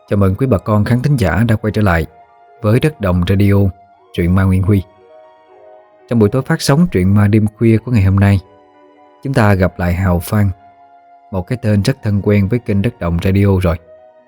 Chào mừng quý bà con khán thính giả đã quay trở lại với Đất Đồng Radio, truyện ma Nguyên Huy. Trong buổi tối phát sóng truyện ma đêm khuya của ngày hôm nay, chúng ta gặp lại Hào Phan, một cái tên rất thân quen với kênh Đất Đồng Radio rồi.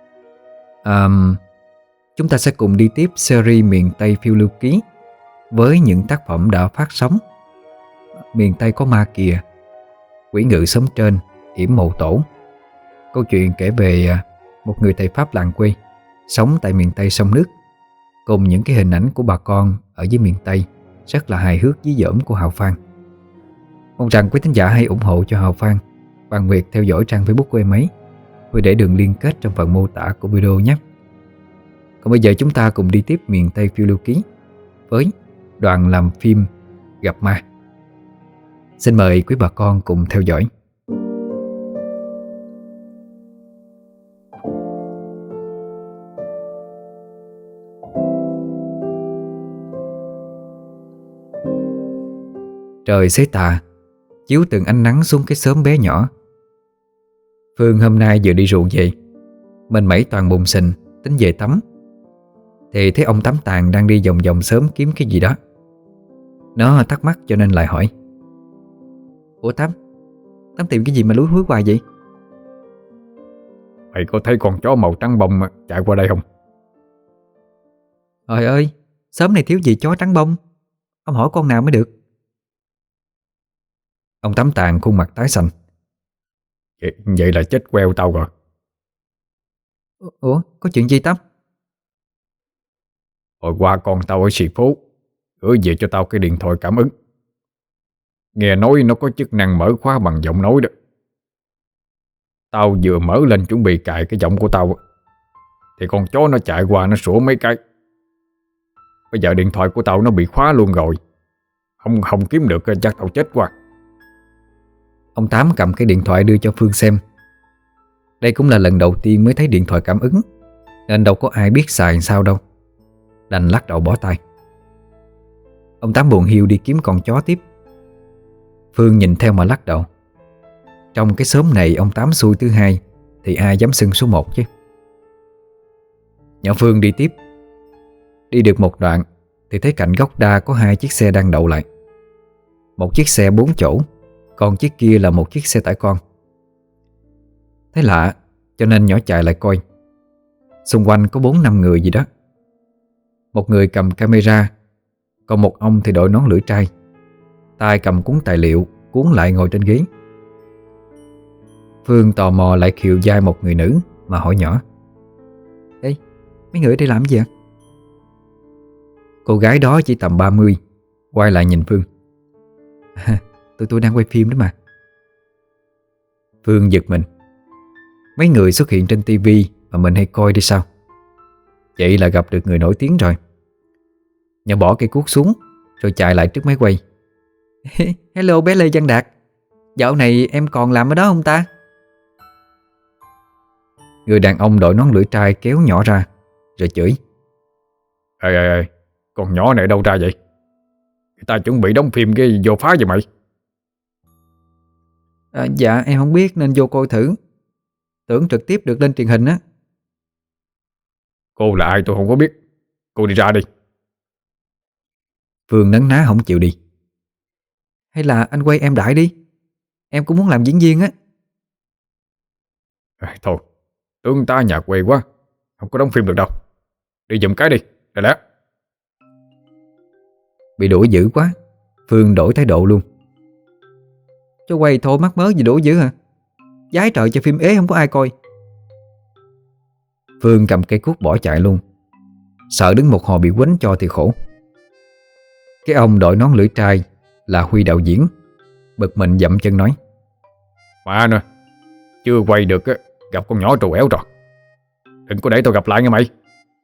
Chúng ta sẽ cùng đi tiếp series Miền Tây Phiêu Lưu Ký với những tác phẩm đã phát sóng. Miền Tây có ma kìa, Quỷ ngự xóm trên, Yểm mộ tổ. Câu chuyện kể về một người thầy Pháp làng quê sống tại miền Tây sông nước, cùng những cái hình ảnh của bà con ở dưới miền Tây rất là hài hước dí dỏm của Hào Phan. Mong rằng quý thính giả hãy ủng hộ cho Hào Phan bằng việc theo dõi trang Facebook của em ấy. Tôi để đường liên kết trong phần mô tả của video nhé. Còn bây giờ chúng ta cùng đi tiếp Miền Tây Phiêu Lưu Ký với đoàn làm phim Gặp Ma. Xin mời quý bà con cùng theo dõi. Trời xế tà chiếu từng ánh nắng xuống cái xóm bé nhỏ. Phương hôm nay vừa đi ruộng về, mình mẩy toàn bùn sình tính về tắm, thì thấy ông Tám Tàn đang đi vòng vòng xóm kiếm cái gì đó. Nó thắc mắc cho nên lại hỏi: "Ủa Tám tìm cái gì mà lúi húi hoài vậy?" "Mày có thấy con chó màu trắng bông chạy qua đây không?" "Trời ơi, xóm này thiếu gì chó trắng bông. Ông hỏi con nào mới được." Ông Tám Tàn khuôn mặt tái xanh. Vậy là chết queo tao rồi." "Ủa, có chuyện gì Tám?" "Hồi qua con tao ở xì phố gửi về cho tao cái điện thoại cảm ứng. Nghe nói nó có chức năng mở khóa bằng giọng nói đó. Tao vừa mở lên chuẩn bị cài cái giọng của tao thì con chó nó chạy qua nó sủa mấy cái. Bây giờ điện thoại của tao nó bị khóa luôn rồi. Không kiếm được chắc tao chết quá." Ông Tám cầm cái điện thoại đưa cho Phương xem. Đây cũng là lần đầu tiên mới thấy điện thoại cảm ứng, nên đâu có ai biết xài sao đâu. Đành lắc đầu bỏ tay. Ông Tám buồn hiu đi kiếm con chó tiếp. Phương nhìn theo mà lắc đầu. Trong cái xóm này ông Tám xui thứ hai thì ai dám xưng số một chứ. Nhỏ Phương đi tiếp. Đi được một đoạn thì thấy cạnh gốc đa có hai chiếc xe đang đậu lại. Một chiếc xe 4 chỗ, còn chiếc kia là một chiếc xe tải con. Thấy lạ cho nên nhỏ chạy lại coi. Xung quanh có 4-5 người gì đó. Một người cầm camera, còn một ông thì đội nón lưỡi trai, tay cầm cuốn tài liệu, cuốn lại ngồi trên ghế. Phương tò mò lại khều vai một người nữ mà hỏi nhỏ: "Ê, mấy người ở đây làm gì ạ?" Cô gái đó chỉ tầm 30, quay lại nhìn Phương: Tụi tôi đang quay phim đó mà." Phương giật mình. Mấy người xuất hiện trên tivi mà mình hay coi đi sao? Vậy là gặp được người nổi tiếng rồi. Nhỏ bỏ cây cuốc xuống rồi chạy lại trước máy quay. "Hello bé Lê Văn Đạt, dạo này em còn làm ở đó không ta?" Người đàn ông đội nón lưỡi trai kéo nhỏ ra rồi chửi: Ê, con nhỏ này đâu ra vậy? Người ta chuẩn bị đóng phim cái vô phá vậy mày?" Dạ em không biết nên vô coi thử. Tưởng trực tiếp được lên truyền hình á." "Cô là ai tôi không có biết. Cô đi ra đi." Phương nấn ná không chịu đi. "Hay là anh quay em đại đi, em cũng muốn làm diễn viên á." Thôi, tướng ta nhà quê quá, không có đóng phim được đâu. Đi giùm cái đi, để lẽ. Bị đuổi dữ quá, Phương đổi thái độ luôn. "Cho quay thôi mắc mớ gì đuổi dữ hả? Giái trời cho phim ế không có ai coi." Phương cầm cây cuốc bỏ chạy luôn. Sợ đứng một hồi bị quýnh cho thì khổ. Cái ông đội nón lưỡi trai là Huy đạo diễn, bực mình dậm chân nói: "Mà nè, chưa quay được á, gặp con nhỏ trù éo rồi. Đừng có để tôi gặp lại nghe mày."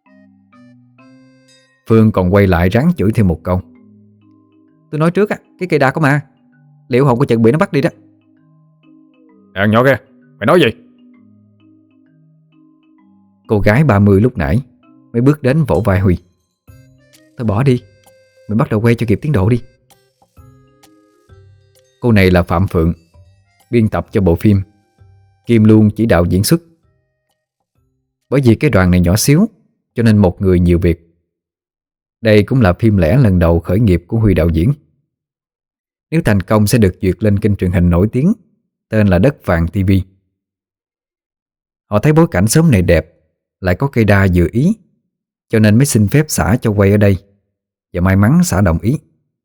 Phương còn quay lại ráng chửi thêm một câu: "Tôi nói trước á, cái cây đa có ma, liệu không có chừng bị nó bắt đi đó." "Nè con nhỏ kia, mày nói gì?" Cô gái 30 lúc nãy mới bước đến vỗ vai Huy: "Thôi bỏ đi, mình bắt đầu quay cho kịp tiến độ đi." Cô này là Phạm Phượng, biên tập cho bộ phim, kiêm luôn chỉ đạo diễn xuất. Bởi vì cái đoàn này nhỏ xíu, cho nên một người nhiều việc. Đây cũng là phim lẻ lần đầu khởi nghiệp của Huy đạo diễn. Nếu thành công sẽ được duyệt lên kênh truyền hình nổi tiếng tên là Đất Vàng TV. Họ thấy bối cảnh xóm này đẹp, lại có cây đa vừa ý, cho nên mới xin phép xã cho quay ở đây. Và may mắn xã đồng ý.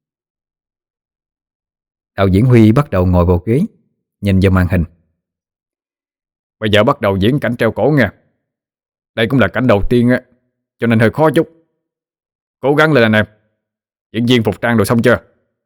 Đạo diễn Huy bắt đầu ngồi vào ghế, nhìn vào màn hình. Bây giờ bắt đầu diễn cảnh treo cổ nha. Đây cũng là cảnh đầu tiên á, cho nên hơi khó chút. Cố gắng lên anh em. Diễn viên phục trang đồ xong chưa?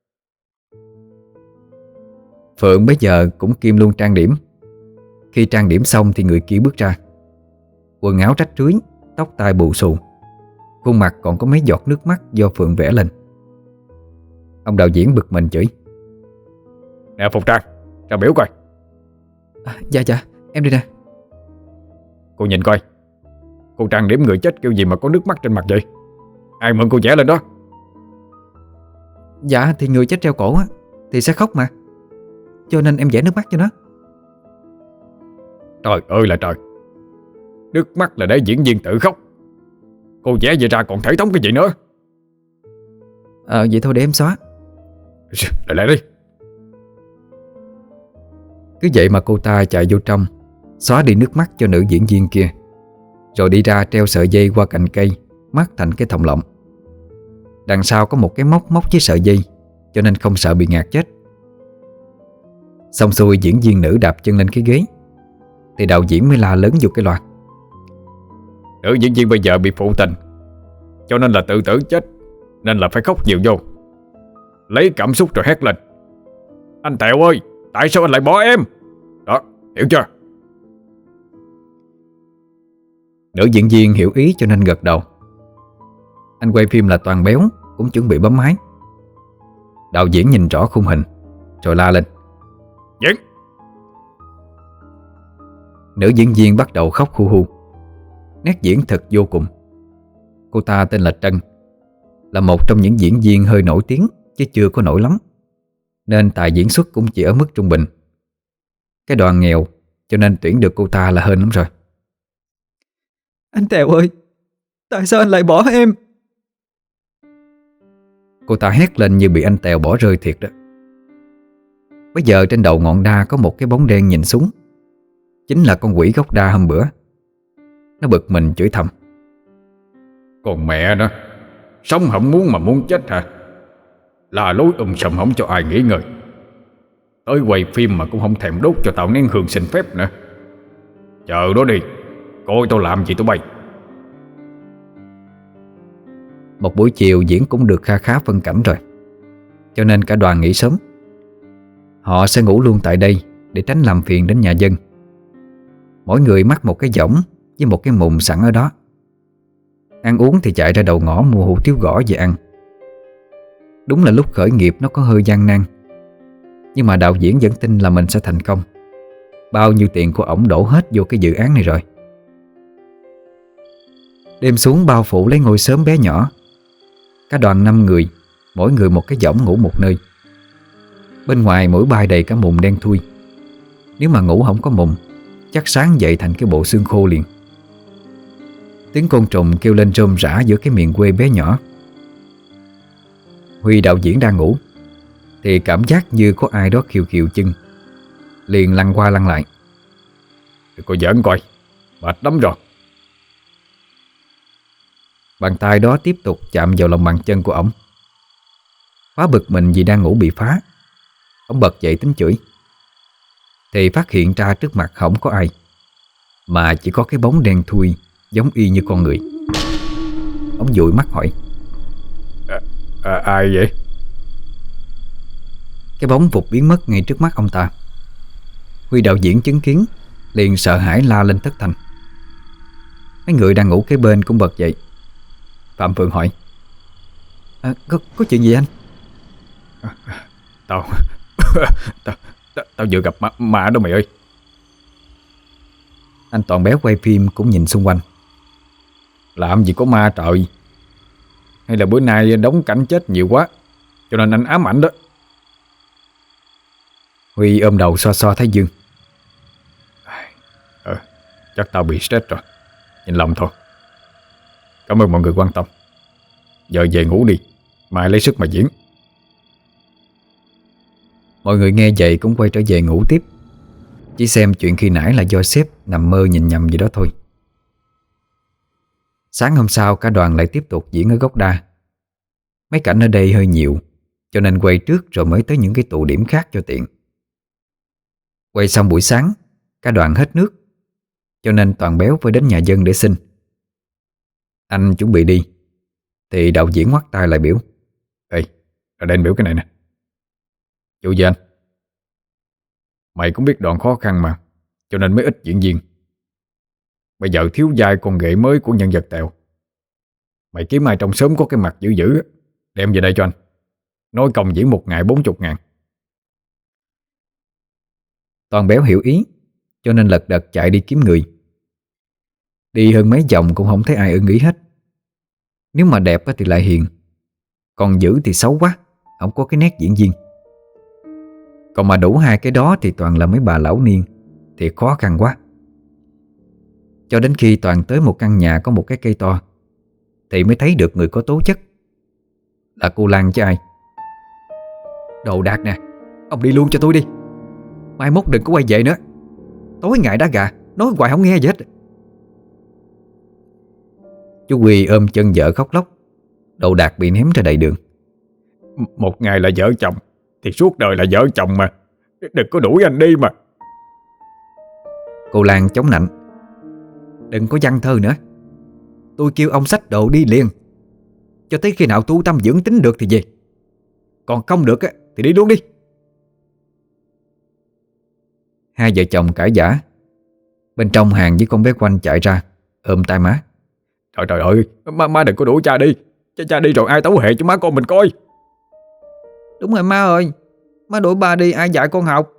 Phượng bây giờ cũng kiêm luôn trang điểm. Khi trang điểm xong thì người kia bước ra. Quần áo rách rưới, tóc tai bù xù, khuôn mặt còn có mấy giọt nước mắt do Phượng vẽ lên. Ông đạo diễn bực mình chửi: Nè phục trang, ra biểu coi. Dạ em đi nè. Cô nhìn coi, cô trang điểm người chết kiểu gì mà có nước mắt trên mặt vậy? Ai mượn cô vẽ lên đó? Dạ thì người chết treo cổ á thì sẽ khóc mà, cho nên em vẽ nước mắt cho nó. Trời ơi là trời, nước mắt là để diễn viên tự khóc, cô vẽ vậy ra còn thể thống cái gì nữa? Vậy thôi để em xóa. Lại đi. Cứ vậy mà cô ta chạy vô trong, xóa đi nước mắt cho nữ diễn viên kia, rồi đi ra treo sợi dây qua cành cây, mắc thành cái thòng lọng. Đằng sau có một cái móc với sợi dây, cho nên không sợ bị ngạt chết. Xong xuôi diễn viên nữ đạp chân lên cái ghế, thì đạo diễn mới la lớn vô cái loa: Nữ diễn viên bây giờ bị phụ tình, cho nên là tự tử chết, nên là phải khóc nhiều vô. Lấy cảm xúc rồi hét lên: Anh Tèo ơi, tại sao anh lại bỏ em? Đó, hiểu chưa? Nữ diễn viên hiểu ý cho nên gật đầu. Anh quay phim là toàn béo, cũng chuẩn bị bấm máy. Đạo diễn nhìn rõ khung hình, rồi la lên: Diễn! Nữ diễn viên bắt đầu khóc hu hu. Nét diễn thật vô cùng. Cô ta tên là Trân, là một trong những diễn viên hơi nổi tiếng, chứ chưa có nổi lắm, nên tài diễn xuất cũng chỉ ở mức trung bình. Cái đoàn nghèo, cho nên tuyển được cô ta là hên lắm rồi. Anh Tèo ơi, tại sao anh lại bỏ em? Cô ta hét lên như bị anh Tèo bỏ rơi thiệt đó. Bây giờ trên đầu ngọn đa có một cái bóng đen nhìn xuống, chính là con quỷ gốc đa hôm bữa. Nó bực mình chửi thầm: Còn mẹ nó, sống không muốn mà muốn chết hả? Là lối sầm không cho ai nghỉ ngơi. Tới quay phim mà cũng không thèm đốt cho tao nén hương xin phép nữa. Chờ đó đi, coi tao làm gì tụi bay. Một buổi chiều diễn cũng được kha khá phân cảnh rồi, cho nên cả đoàn nghỉ sớm. Họ sẽ ngủ luôn tại đây để tránh làm phiền đến nhà dân. Mỗi người mắc một cái võng với một cái mùng sẵn ở đó. Ăn uống thì chạy ra đầu ngõ mua hủ tiếu gõ về ăn. Đúng là lúc khởi nghiệp nó có hơi gian nan, nhưng mà đạo diễn vẫn tin là mình sẽ thành công. Bao nhiêu tiền của ổng đổ hết vô cái dự án này rồi. Đêm xuống bao phủ lấy ngôi xóm bé nhỏ. Cả đoàn 5 người, mỗi người một cái võng ngủ một nơi. Bên ngoài mỗi bay đầy cả mùng đen thui. Nếu mà ngủ không có mùng, chắc sáng dậy thành cái bộ xương khô liền. Tiếng côn trùng kêu lên rôm rã giữa cái miền quê bé nhỏ. Huy đạo diễn đang ngủ thì cảm giác như có ai đó khều khều chân, liền lăn qua lăn lại. Cô giỡn coi, mệt lắm rồi. Bàn tay đó tiếp tục chạm vào lòng bàn chân của ổng. Quá bực mình vì đang ngủ bị phá, ổng bật dậy tính chửi, thì phát hiện ra trước mặt không có ai, mà chỉ có cái bóng đen thui giống y như con người. Ổng dụi mắt hỏi: Ai vậy? Cái bóng vụt biến mất ngay trước mắt ông ta. Huy đạo diễn chứng kiến liền sợ hãi la lên thất thanh. Mấy người đang ngủ kế bên cũng bật dậy. Phạm Phượng hỏi: Có chuyện gì anh? Tao Tao vừa gặp ma đó mày ơi. Anh Toàn béo quay phim cũng nhìn xung quanh. Làm gì có ma trời? Hay là bữa nay đóng cảnh chết nhiều quá, cho nên anh ám ảnh đó. Huy ôm đầu xoa xoa thái dương. Chắc tao bị stress rồi. Nhìn lầm thôi. Cảm ơn mọi người quan tâm. Giờ về ngủ đi, mai lấy sức mà diễn. Mọi người nghe vậy cũng quay trở về ngủ tiếp. Chỉ xem chuyện khi nãy là do sếp nằm mơ nhìn nhầm gì đó thôi. Sáng hôm sau cả đoàn lại tiếp tục diễn ở gốc đa. Mấy cảnh ở đây hơi nhiều, cho nên quay trước rồi mới tới những cái tụ điểm khác cho tiện. Quay xong buổi sáng, cả đoàn hết nước, cho nên Toàn Béo phải đến nhà dân để xin. Anh chuẩn bị đi thì đạo diễn ngoắt tay lại biểu: Ê, ra đây anh biểu cái này nè. Chú với anh, mày cũng biết đoạn khó khăn mà, cho nên mới ít diễn viên. Bây giờ thiếu vai con ghệ mới của nhân vật Tèo. Mày kiếm ai trong xóm có cái mặt dữ dữ, đem về đây cho anh. Nói công diễn một ngày 40.000. Toàn Béo hiểu ý, cho nên lật đật chạy đi kiếm người. Đi hơn mấy vòng cũng không thấy ai ưng ý hết. Nếu mà đẹp thì lại hiền, còn dữ thì xấu quá, không có cái nét diễn viên. Còn mà đủ hai cái đó thì toàn là mấy bà lão niên, thì khó khăn quá. Cho đến khi Toàn tới một căn nhà có một cái cây to thì mới thấy được người có tố chất. Là cô Lan chứ ai. Đồ đạc nè, ông đi luôn cho tôi đi. Mai mốt đừng có quay về nữa. Tối ngày đá gà, nói hoài không nghe gì hết. Chú Huy ôm chân vợ khóc lóc. Đồ đạc bị ném ra đầy đường. Một ngày là vợ chồng thì suốt đời là vợ chồng mà. Đừng có đuổi anh đi mà. Cô Lan chống nạnh: Đừng có văn thơ nữa. Tôi kêu ông xách đồ đi liền, cho tới khi nào tu tâm dưỡng tính được thì về. Còn không được thì đi luôn đi. Hai vợ chồng cãi vã. Bên trong Hàng với con bé Quanh chạy ra ôm tay má: Trời ơi, má đừng có đuổi cha đi. Cha đi rồi ai tấu hệ cho má con mình coi. Đúng rồi má ơi, má đuổi ba đi ai dạy con học.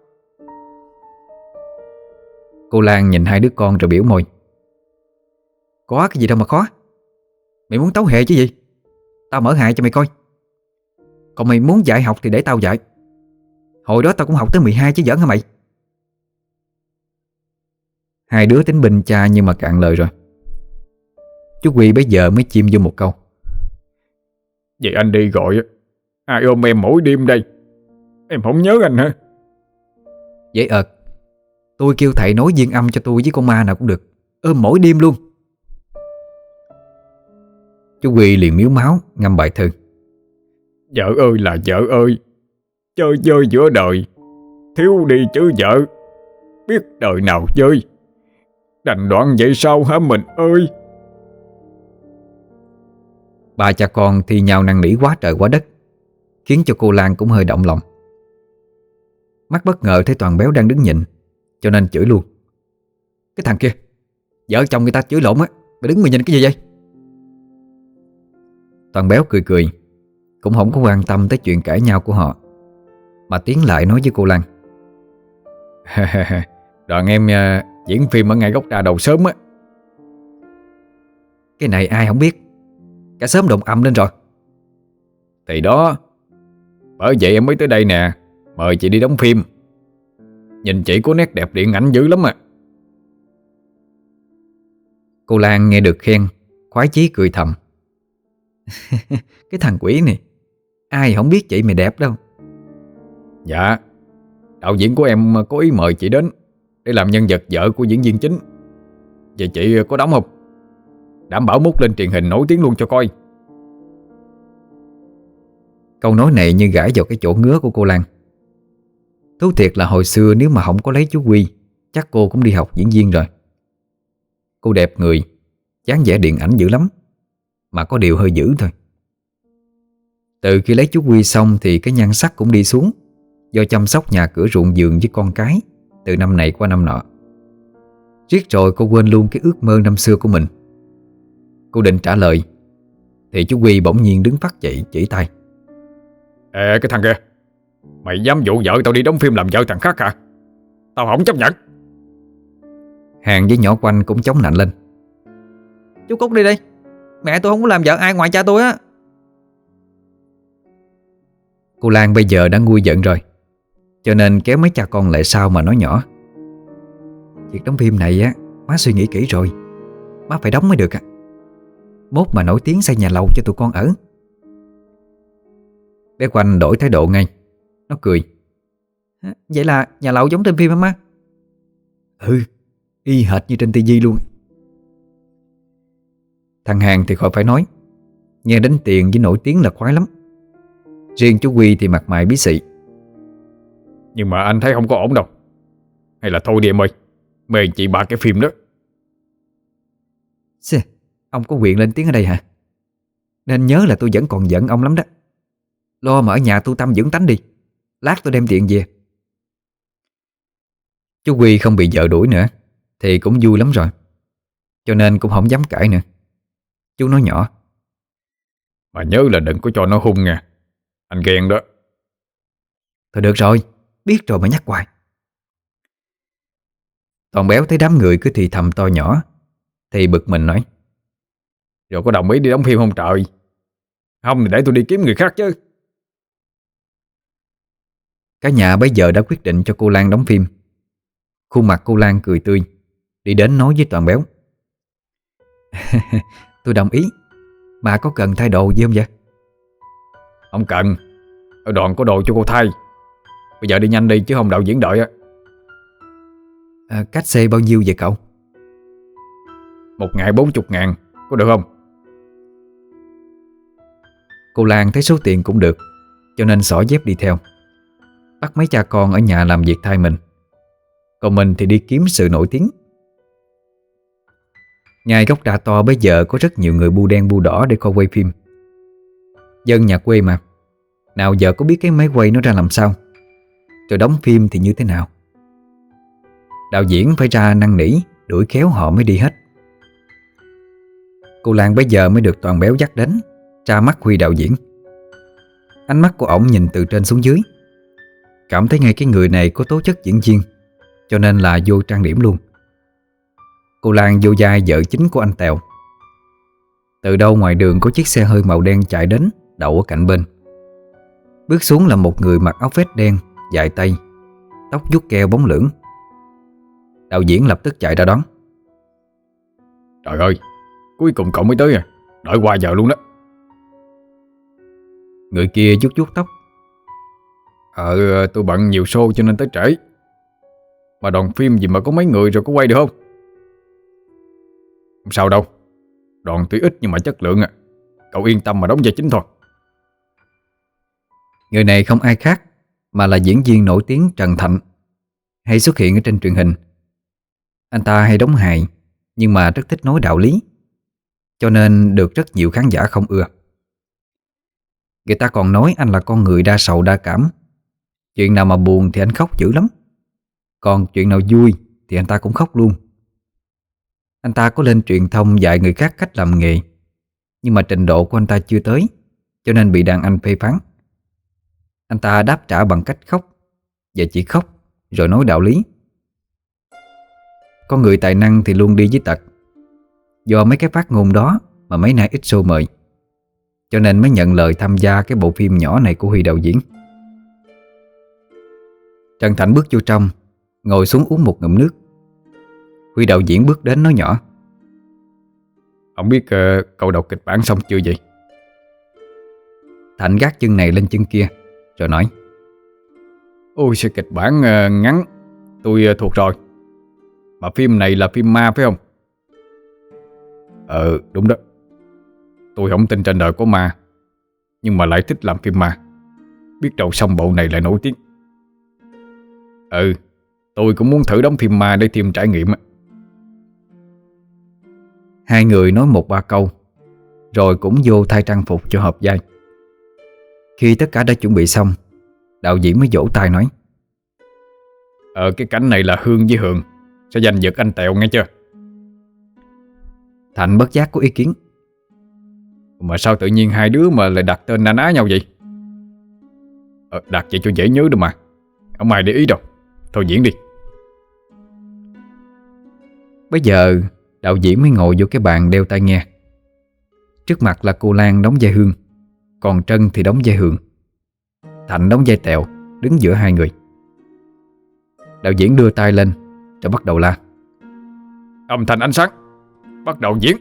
Cô Lan nhìn hai đứa con rồi biểu môi: Có cái gì đâu mà khó. Mày muốn tấu hệ chứ gì, tao mở hại cho mày coi. Còn mày muốn dạy học thì để tao dạy. Hồi đó tao cũng học tới 12 chứ giỡn hả mày. Hai đứa tính binh cha nhưng mà cạn lời rồi. Chú Huy bây giờ mới chim vô một câu: Vậy anh đi gọi ai ôm em mỗi đêm đây? Em không nhớ anh hả? Vậy tôi kêu thầy nói duyên âm cho tôi với con ma nào cũng được, ôm mỗi đêm luôn. Chú Huy liền miếu máu ngâm bài thơ: Vợ ơi là vợ ơi, chơi chơi giữa đời, thiếu đi chứ vợ, biết đời nào chơi, đành đoạn vậy sao hả mình ơi. Ba cha con thi nhau năn nỉ quá trời quá đất, khiến cho cô Lan cũng hơi động lòng. Mắt bất ngờ thấy Toàn Béo đang đứng nhịn, cho nên chửi luôn: Cái thằng kia, vợ chồng người ta chửi lộn á, mày đứng mày nhìn cái gì vậy? Toàn Béo cười cười, cũng không có quan tâm tới chuyện cãi nhau của họ, mà tiến lại nói với cô Lan: Đoàn em diễn phim ở ngay gốc đa đầu sớm á. Cái này ai không biết, cả xóm đồn âm lên rồi. Thì đó, bởi vậy em mới tới đây nè, mời chị đi đóng phim. Nhìn chị có nét đẹp điện ảnh dữ lắm à. Cô Lan nghe được khen, khoái chí cười thầm: Cái thằng quỷ này, ai không biết chị mày đẹp đâu. Dạ, đạo diễn của em có ý mời chị đến để làm nhân vật vợ của diễn viên chính. Vậy chị có đóng không? Đảm bảo mút lên truyền hình nổi tiếng luôn cho coi. Câu nói này như gãi vào cái chỗ ngứa của cô Lan. Thú thiệt là hồi xưa nếu mà không có lấy chú Huy, chắc cô cũng đi học diễn viên rồi. Cô đẹp người, dáng vẻ điện ảnh dữ lắm, mà có điều hơi dữ thôi. Từ khi lấy chú Huy xong thì cái nhan sắc cũng đi xuống, do chăm sóc nhà cửa ruộng vườn với con cái từ năm này qua năm nọ. Riết rồi cô quên luôn cái ước mơ năm xưa của mình. Cô định trả lời thì chú Huy bỗng nhiên đứng phắt dậy chỉ tay: Ê cái thằng kia, mày dám dụ vợ tao đi đóng phim làm vợ thằng khác hả? Tao không chấp nhận. Hàng với nhỏ Quanh cũng chống nạnh lên: Chú Cút đi đi, mẹ tôi không có làm vợ ai ngoài cha tôi á. Cô Lan bây giờ đã nguôi giận rồi, cho nên kéo mấy cha con lại sau mà nói nhỏ: Việc đóng phim này má suy nghĩ kỹ rồi, má phải đóng mới được à. Mốt mà nổi tiếng xây nhà lầu cho tụi con ở. Bé Quanh đổi thái độ ngay. Nó cười. Vậy là nhà lầu giống trên phim hả má? Ừ, y hệt như trên tivi luôn. Thằng Hàng thì khỏi phải nói, nghe đến tiền với nổi tiếng là khoái lắm. Riêng chú Quy thì mặt mày bí xị. Nhưng mà anh thấy không có ổn đâu. Hay là thôi đi em ơi, mê chị bà cái phim đó. Xê, ông có quyền lên tiếng ở đây hả? Nên nhớ là tôi vẫn còn giận ông lắm đó. Lo mà ở nhà tu tâm dưỡng tánh đi, lát tôi đem tiền về. Chú Quy không bị vợ đuổi nữa thì cũng vui lắm rồi, cho nên cũng không dám cãi nữa. Chú nói nhỏ. Mà nhớ là đừng có cho nó hung nha. Anh ghen đó. Thôi được rồi, biết rồi mà nhắc hoài. Toàn Béo thấy đám người cứ thì thầm to nhỏ thì bực mình nói. Rồi có đồng ý đi đóng phim không trời? Không thì để tôi đi kiếm người khác chứ. Cả nhà bây giờ đã quyết định cho cô Lan đóng phim. Khuôn mặt cô Lan cười tươi, đi đến nói với Toàn Béo. Tôi đồng ý. Mà có cần thay đồ gì không vậy? Không cần. Ở đoàn có đồ cho cô thay. Bây giờ đi nhanh đi chứ không đạo diễn đợi á. Cách xe bao nhiêu vậy cậu? 1 ngày 40.000. Có được không? Cô Lan thấy số tiền cũng được, cho nên xỏ dép đi theo. Bắt mấy cha con ở nhà làm việc thay mình, còn mình thì đi kiếm sự nổi tiếng. Ngay góc đà to bây giờ có rất nhiều người bu đen bu đỏ để coi quay phim. Dân nhà quê mà, nào giờ có biết cái máy quay nó ra làm sao, rồi đóng phim thì như thế nào. Đạo diễn phải ra năn nỉ, đuổi khéo họ mới đi hết. Cô Lan bây giờ mới được Toàn Béo dắt đến, tra mắt Huy đạo diễn. Ánh mắt của ổng nhìn từ trên xuống dưới, cảm thấy ngay cái người này có tố chất diễn viên, cho nên là vô trang điểm luôn. Cô Lan vô vai vợ chính của anh Tèo. Từ đâu ngoài đường có chiếc xe hơi màu đen chạy đến, đậu ở cạnh bên. Bước xuống là một người mặc áo vest đen, dài tay, tóc vuốt keo bóng lưỡng. Đạo diễn lập tức chạy ra đón. Trời ơi, cuối cùng cậu mới tới à. Đợi qua giờ luôn đó. Người kia vuốt vuốt tóc. Tôi bận nhiều show cho nên tới trễ. Mà đoàn phim gì mà có mấy người rồi có quay được không? Không sao đâu. Đoàn tuy ít nhưng mà chất lượng à. Cậu yên tâm mà đóng vai chính thôi. Người này không ai khác mà là diễn viên nổi tiếng Trần Thạnh, hay xuất hiện ở trên truyền hình. Anh ta hay đóng hài, nhưng mà rất thích nói đạo lý, cho nên được rất nhiều khán giả không ưa. Người ta còn nói anh là con người đa sầu đa cảm. Chuyện nào mà buồn thì anh khóc dữ lắm, còn chuyện nào vui thì anh ta cũng khóc luôn. Anh ta có lên truyền thông dạy người khác cách làm nghề, nhưng mà trình độ của anh ta chưa tới, cho nên bị đàn anh phê phán. Anh ta đáp trả bằng cách khóc, và chỉ khóc rồi nói đạo lý. Con người tài năng thì luôn đi với tật. Do mấy cái phát ngôn đó mà mấy nay ít show mời, cho nên mới nhận lời tham gia cái bộ phim nhỏ này của Huy đạo diễn. Trần Thạnh bước vô trong, ngồi xuống uống một ngụm nước. Huy đạo diễn bước đến nói nhỏ. Không biết cậu đọc kịch bản xong chưa vậy? Thạnh gác chân này lên chân kia rồi nói. Ôi sao kịch bản ngắn. Tôi thuộc rồi. Mà phim này là phim ma phải không? Đúng đó. Tôi không tin trên đời có ma, nhưng mà lại thích làm phim ma. Biết đâu xong bộ này lại nổi tiếng. Tôi cũng muốn thử đóng phim ma để thêm trải nghiệm. Hai người nói một ba câu rồi cũng vô thay trang phục cho hợp vai. Khi tất cả đã chuẩn bị xong, đạo diễn mới vỗ tay nói. Cái cảnh này là Hương với Hường sẽ giành giật anh Tèo nghe chưa? Thạnh bất giác có ý kiến. Mà sao tự nhiên hai đứa mà lại đặt tên na ná nhau vậy? Đặt vậy cho dễ nhớ được mà. Không ai để ý đâu. Thôi diễn đi. Bây giờ đạo diễn mới ngồi vô cái bàn đeo tai nghe. Trước mặt là cô Lan đóng vai Hương, còn Trân thì đóng vai Hường. Thạnh đóng vai Tèo, đứng giữa hai người. Đạo diễn đưa tay lên rồi bắt đầu la. Âm thanh ánh sáng. Bắt đầu diễn.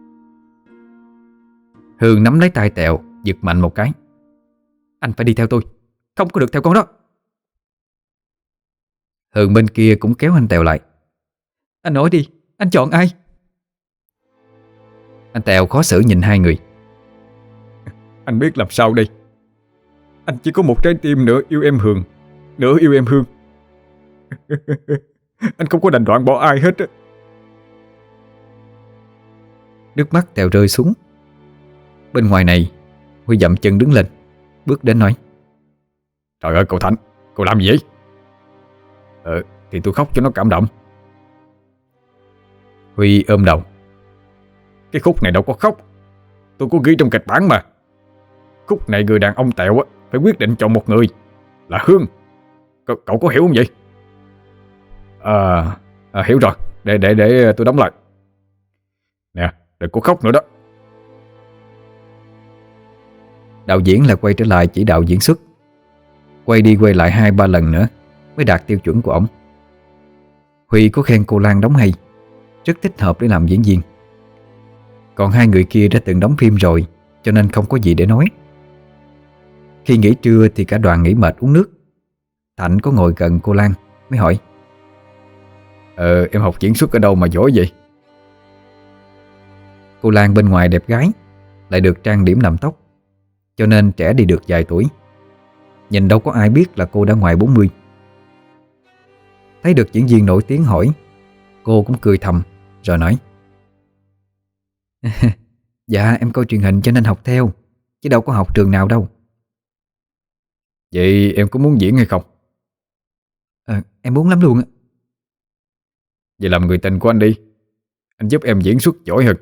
Hương nắm lấy tay Tèo, giật mạnh một cái. Anh phải đi theo tôi, không có được theo con đó. Hương bên kia cũng kéo anh Tèo lại. Anh nói đi, anh chọn ai? Anh Tèo khó xử nhìn hai người. Anh biết làm sao đây. Anh chỉ có một trái tim, nửa yêu em Hường, nửa yêu em Hương. Anh không có đành đoạn bỏ ai hết á. Nước mắt Tèo rơi xuống. Bên ngoài này, Huy dậm chân đứng lên, bước đến nói: Trời ơi cậu Thạnh, cậu làm gì vậy? Thì tôi khóc cho nó cảm động. Huy ôm đầu. Cái khúc này đâu có khóc, tôi có ghi trong kịch bản mà. Khúc này người đàn ông Tèo á phải quyết định chọn một người, là Hương. Cậu có hiểu không vậy? Hiểu rồi. Để tôi đóng lại. Nè, đừng có khóc nữa đó. Đạo diễn là quay trở lại chỉ đạo diễn xuất. Quay đi quay lại 2-3 lần nữa mới đạt tiêu chuẩn của ổng. Huy có khen cô Lan đóng hay, rất thích hợp để làm diễn viên. Còn hai người kia đã từng đóng phim rồi, cho nên không có gì để nói. Khi nghỉ trưa thì cả đoàn nghỉ mệt uống nước. Thạnh có ngồi gần cô Lan mới hỏi: Em học diễn xuất ở đâu mà giỏi vậy? Cô Lan bên ngoài đẹp gái, lại được trang điểm làm tóc, cho nên trẻ đi được vài tuổi. Nhìn đâu có ai biết là cô đã ngoài 40. Thấy được diễn viên nổi tiếng hỏi, cô cũng cười thầm rồi nói: Dạ em coi truyền hình cho nên học theo, chứ đâu có học trường nào đâu. Vậy em có muốn diễn hay không? Em muốn lắm luôn á. Vậy làm người tình của anh đi, anh giúp em diễn xuất giỏi hơn.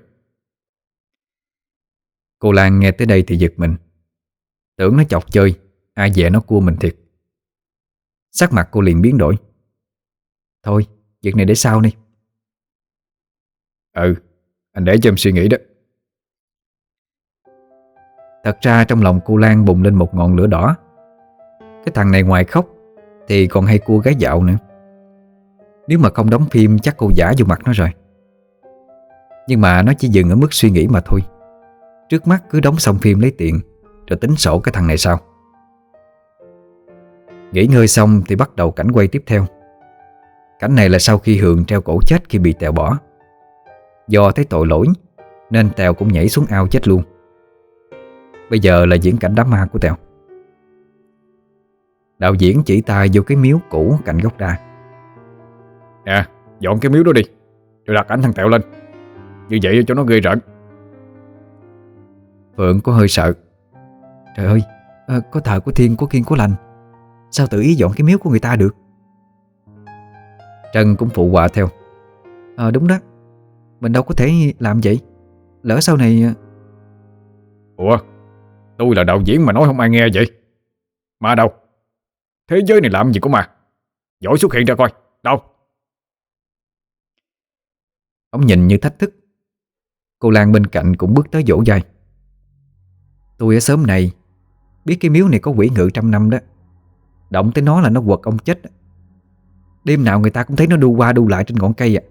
Cô Lan nghe tới đây thì giật mình, tưởng nó chọc chơi, ai dè nó cua mình thiệt. Sắc mặt cô liền biến đổi. Thôi, việc này để sau đi. Anh để cho em suy nghĩ đó. Thật ra trong lòng cô Lan bùng lên một ngọn lửa đỏ. Cái thằng này ngoài khóc thì còn hay cua gái dạo nữa. Nếu mà không đóng phim chắc cô giả vô mặt nó rồi. Nhưng mà nó chỉ dừng ở mức suy nghĩ mà thôi. Trước mắt cứ đóng xong phim lấy tiền, rồi tính sổ cái thằng này sau. Nghỉ ngơi xong thì bắt đầu cảnh quay tiếp theo. Cảnh này là sau khi Hường treo cổ chết khi bị Tèo bỏ. Do thấy tội lỗi nên Tèo cũng nhảy xuống ao chết luôn. Bây giờ là diễn cảnh đám ma của Tèo. Đạo diễn chỉ tay vô cái miếu cũ cạnh gốc đa. Nè, dọn cái miếu đó đi, rồi đặt ảnh thằng Tèo lên. Như vậy cho nó ghê rợn. Phượng có hơi sợ. Trời ơi, có thờ có thiên có kiêng có lành, sao tự ý dọn cái miếu của người ta được? Trân cũng phụ họa theo. Đúng đó, mình đâu có thể làm vậy. Lỡ sau này... Ủa, tôi là đạo diễn mà nói không ai nghe vậy? Ma đâu? Thế giới này làm gì có ma? Giỏi xuất hiện ra coi. Đâu? Ông nhìn như thách thức. Cô Lan bên cạnh cũng bước tới dỗ dai. Tôi ở xóm này biết cái miếu này có quỷ ngự 100 năm đó. Động tới nó là nó quật ông chết. Đêm nào người ta cũng thấy nó đu qua đu lại trên ngọn cây.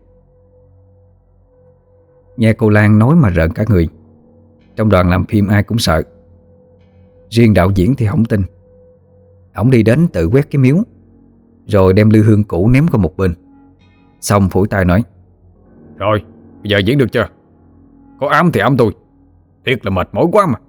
Nghe cô Lan nói mà rợn cả người. Trong đoàn làm phim ai cũng sợ. Riêng đạo diễn thì không tin. Ổng đi đến tự quét cái miếu, rồi đem lư hương cũ ném qua một bên. Xong phủi tay nói: Rồi, bây giờ diễn được chưa? Có ám thì ám tôi. Thiệt là mệt mỏi quá mà.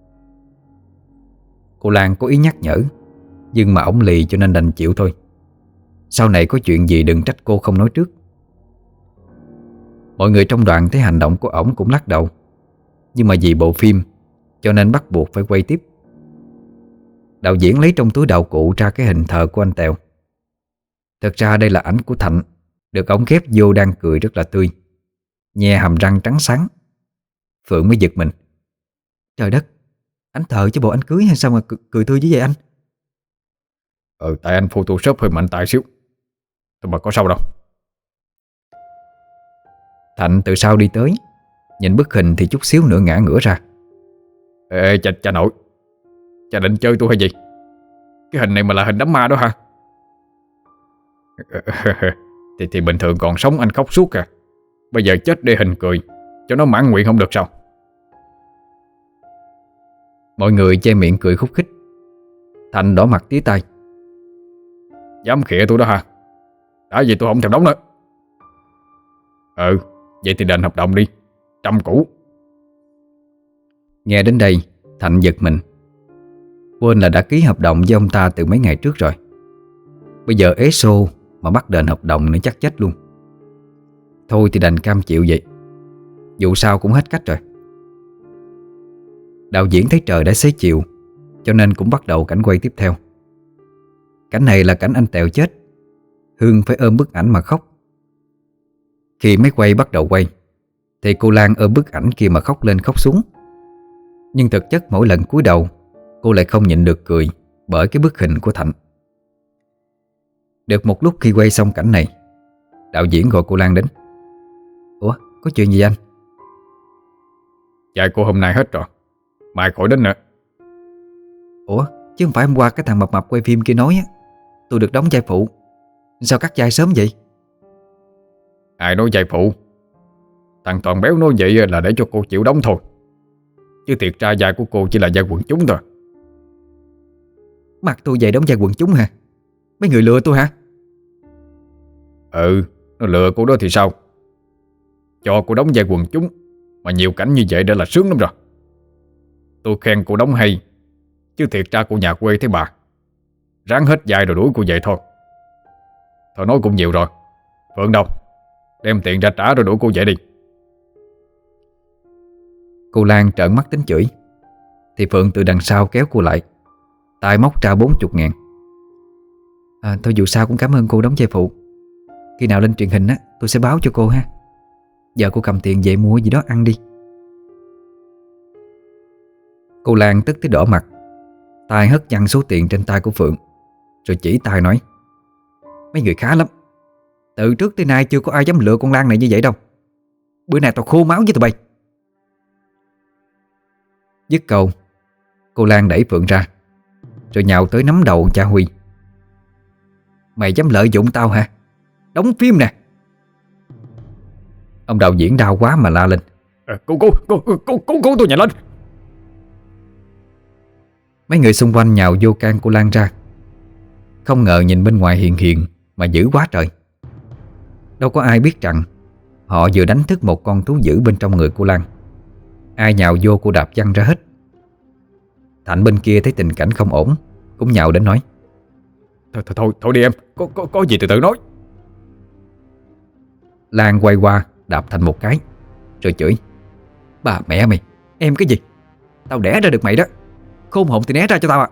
Cô Lan có ý nhắc nhở, nhưng mà ổng lì cho nên đành chịu thôi. Sau này có chuyện gì đừng trách cô không nói trước. Mọi người trong đoàn thấy hành động của ổng cũng lắc đầu. Nhưng mà vì bộ phim cho nên bắt buộc phải quay tiếp. Đạo diễn lấy trong túi đạo cụ ra cái hình thờ của anh Tèo. Thật ra đây là ảnh của Thạnh, được ổng ghép vô đang cười rất là tươi, nhe hàm răng trắng sáng. Phượng mới giật mình. Trời đất, anh thờ cho bộ anh cưới hay sao mà cười tươi như vậy anh? Tại anh Photoshop hơi mạnh tay xíu. Thôi mà có sao đâu. Thạnh từ sau đi tới, nhìn bức hình thì chút xíu nữa ngã ngửa ra. Ê cha nội, cha định chơi tôi hay gì? Cái hình này mà là hình đám ma đó hả? Thì bình thường còn sống anh khóc suốt à. Bây giờ chết để hình cười, cho nó mãn nguyện không được sao? Mọi người che miệng cười khúc khích. Thành đỏ mặt tía tai. Dám khịa tôi đó hả? Đã gì tôi không thèm đóng nữa. Vậy thì đền hợp đồng đi, 100 củ. Nghe đến đây Thạnh giật mình. Quên là đã ký hợp đồng với ông ta từ mấy ngày trước rồi. Bây giờ ế xô mà bắt đền hợp đồng nữa chắc chết luôn. Thôi thì đành cam chịu vậy, dù sao cũng hết cách rồi. Đạo diễn thấy trời đã xế chiều, cho nên cũng bắt đầu cảnh quay tiếp theo. Cảnh này là cảnh anh Tèo chết. Hương phải ôm bức ảnh mà khóc. Khi máy quay bắt đầu quay thì cô Lan ôm bức ảnh kia mà khóc lên khóc xuống. Nhưng thực chất mỗi lần cúi đầu cô lại không nhịn được cười bởi cái bức hình của Thạnh. Được một lúc khi quay xong cảnh này, đạo diễn gọi cô Lan đến. Ủa, có chuyện gì anh? Chạy cô hôm nay hết rồi, mai khỏi đến nữa. Ủa, chứ không phải hôm qua cái thằng mập mập quay phim kia nói á, tôi được đóng vai phụ. Sao cắt vai sớm vậy? Ai nói vai phụ? Thằng Toàn béo nói vậy là để cho cô chịu đóng thôi, chứ thiệt ra vai của cô chỉ là vai quần chúng thôi. Mặt tôi vậy đóng vai quần chúng hả? Mấy người lừa tôi hả? Nó lừa cô đó thì sao? Cho cô đóng vai quần chúng mà nhiều cảnh như vậy đã là sướng lắm rồi. Tôi khen cô đóng hay, chứ thiệt ra cô nhà quê thế bà, ráng hết vai rồi đuổi cô vậy thôi. Thôi nói cũng nhiều rồi. Phượng đâu? Đem tiền ra trả rồi đuổi cô vậy đi. Cô Lan trợn mắt tính chửi thì Phượng từ đằng sau kéo cô lại, tay móc ra 40.000. Thôi dù sao cũng cảm ơn cô đóng vai phụ. Khi nào lên truyền hình á tôi sẽ báo cho cô ha. Giờ cô cầm tiền về mua gì đó ăn đi. Cô Lan tức tới đỏ mặt, tay hất văng số tiền trên tay của Phượng, rồi chỉ tay nói. Mấy người khá lắm. Từ trước tới nay chưa có ai dám lừa con Lan này như vậy đâu. Bữa nay tao khô máu với tụi bay. Dứt câu, cô Lan đẩy Phượng ra, rồi nhào tới nắm đầu cha Huy. Mày dám lợi dụng tao hả? Đóng phim nè. Ông đạo diễn đau quá mà la lên. Cô tôi nhanh lên. Mấy người xung quanh nhào vô can cô Lan ra. Không ngờ nhìn bên ngoài hiền hiền mà dữ quá trời. Đâu có ai biết rằng họ vừa đánh thức một con thú dữ bên trong người cô Lan. Ai nhào vô cô đạp văng ra hết. Thạnh bên kia thấy tình cảnh không ổn, cũng nhào đến nói. Thôi đi em, có gì từ từ nói. Lan quay qua đạp Thành một cái, rồi chửi. Bà mẹ mày, em cái gì? Tao đẻ ra được mày đó. Khôn hồn thì né ra cho tao ạ.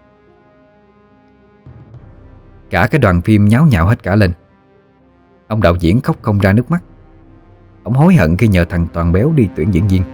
Cả cái đoàn phim nháo nhào hết cả lên. Ông đạo diễn khóc không ra nước mắt. Ông hối hận khi nhờ thằng Toàn béo đi tuyển diễn viên.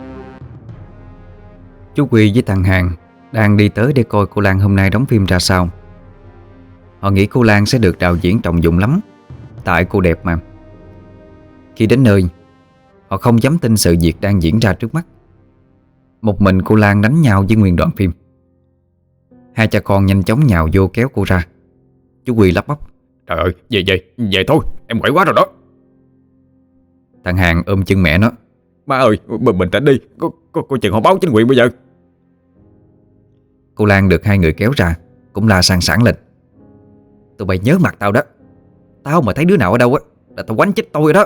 Chú Quy với thằng Hàng đang đi tới để coi cô Lan hôm nay đóng phim ra sao. Họ nghĩ cô Lan sẽ được đạo diễn trọng dụng lắm, tại cô đẹp mà. Khi đến nơi, họ không dám tin sự việc đang diễn ra trước mắt. Một mình cô Lan đánh nhau với nguyên đoàn phim. Hai cha con nhanh chóng nhào vô kéo cô ra. Chú Quy lắp bắp. Trời ơi, về thôi, em quậy quá rồi đó. Thằng Hàng ôm chân mẹ nó. Má ơi, bình tĩnh đi, có chừng họ báo chính quyền bây giờ. Cô Lan được hai người kéo ra cũng la sang sảng lên. Tụi bay nhớ mặt tao đó. Tao mà thấy đứa nào ở đâu á là tao quánh chết tôi rồi đó.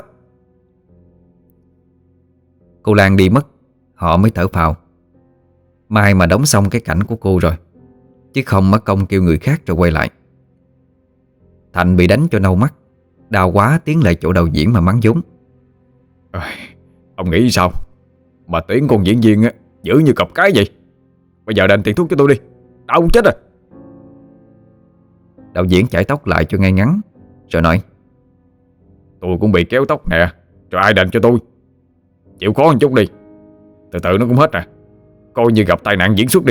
Cô Lan đi mất, họ mới thở phào. May mà đóng xong cái cảnh của cô rồi, chứ không mất công kêu người khác rồi quay lại. Thành bị đánh cho nâu mắt, đau quá tiến lại chỗ đạo diễn mà mắng vốn. Ông nghĩ sao mà tuyển con diễn viên á dữ như cọp cái vậy? Bây giờ đền tiền thuốc cho tôi đi, đau không chết à. Đạo diễn chải tóc lại cho ngay ngắn, rồi nói. Tôi cũng bị kéo tóc nè, rồi ai đền cho tôi? Chịu khó một chút đi, từ từ nó cũng hết nè. Coi như gặp tai nạn diễn xuất đi.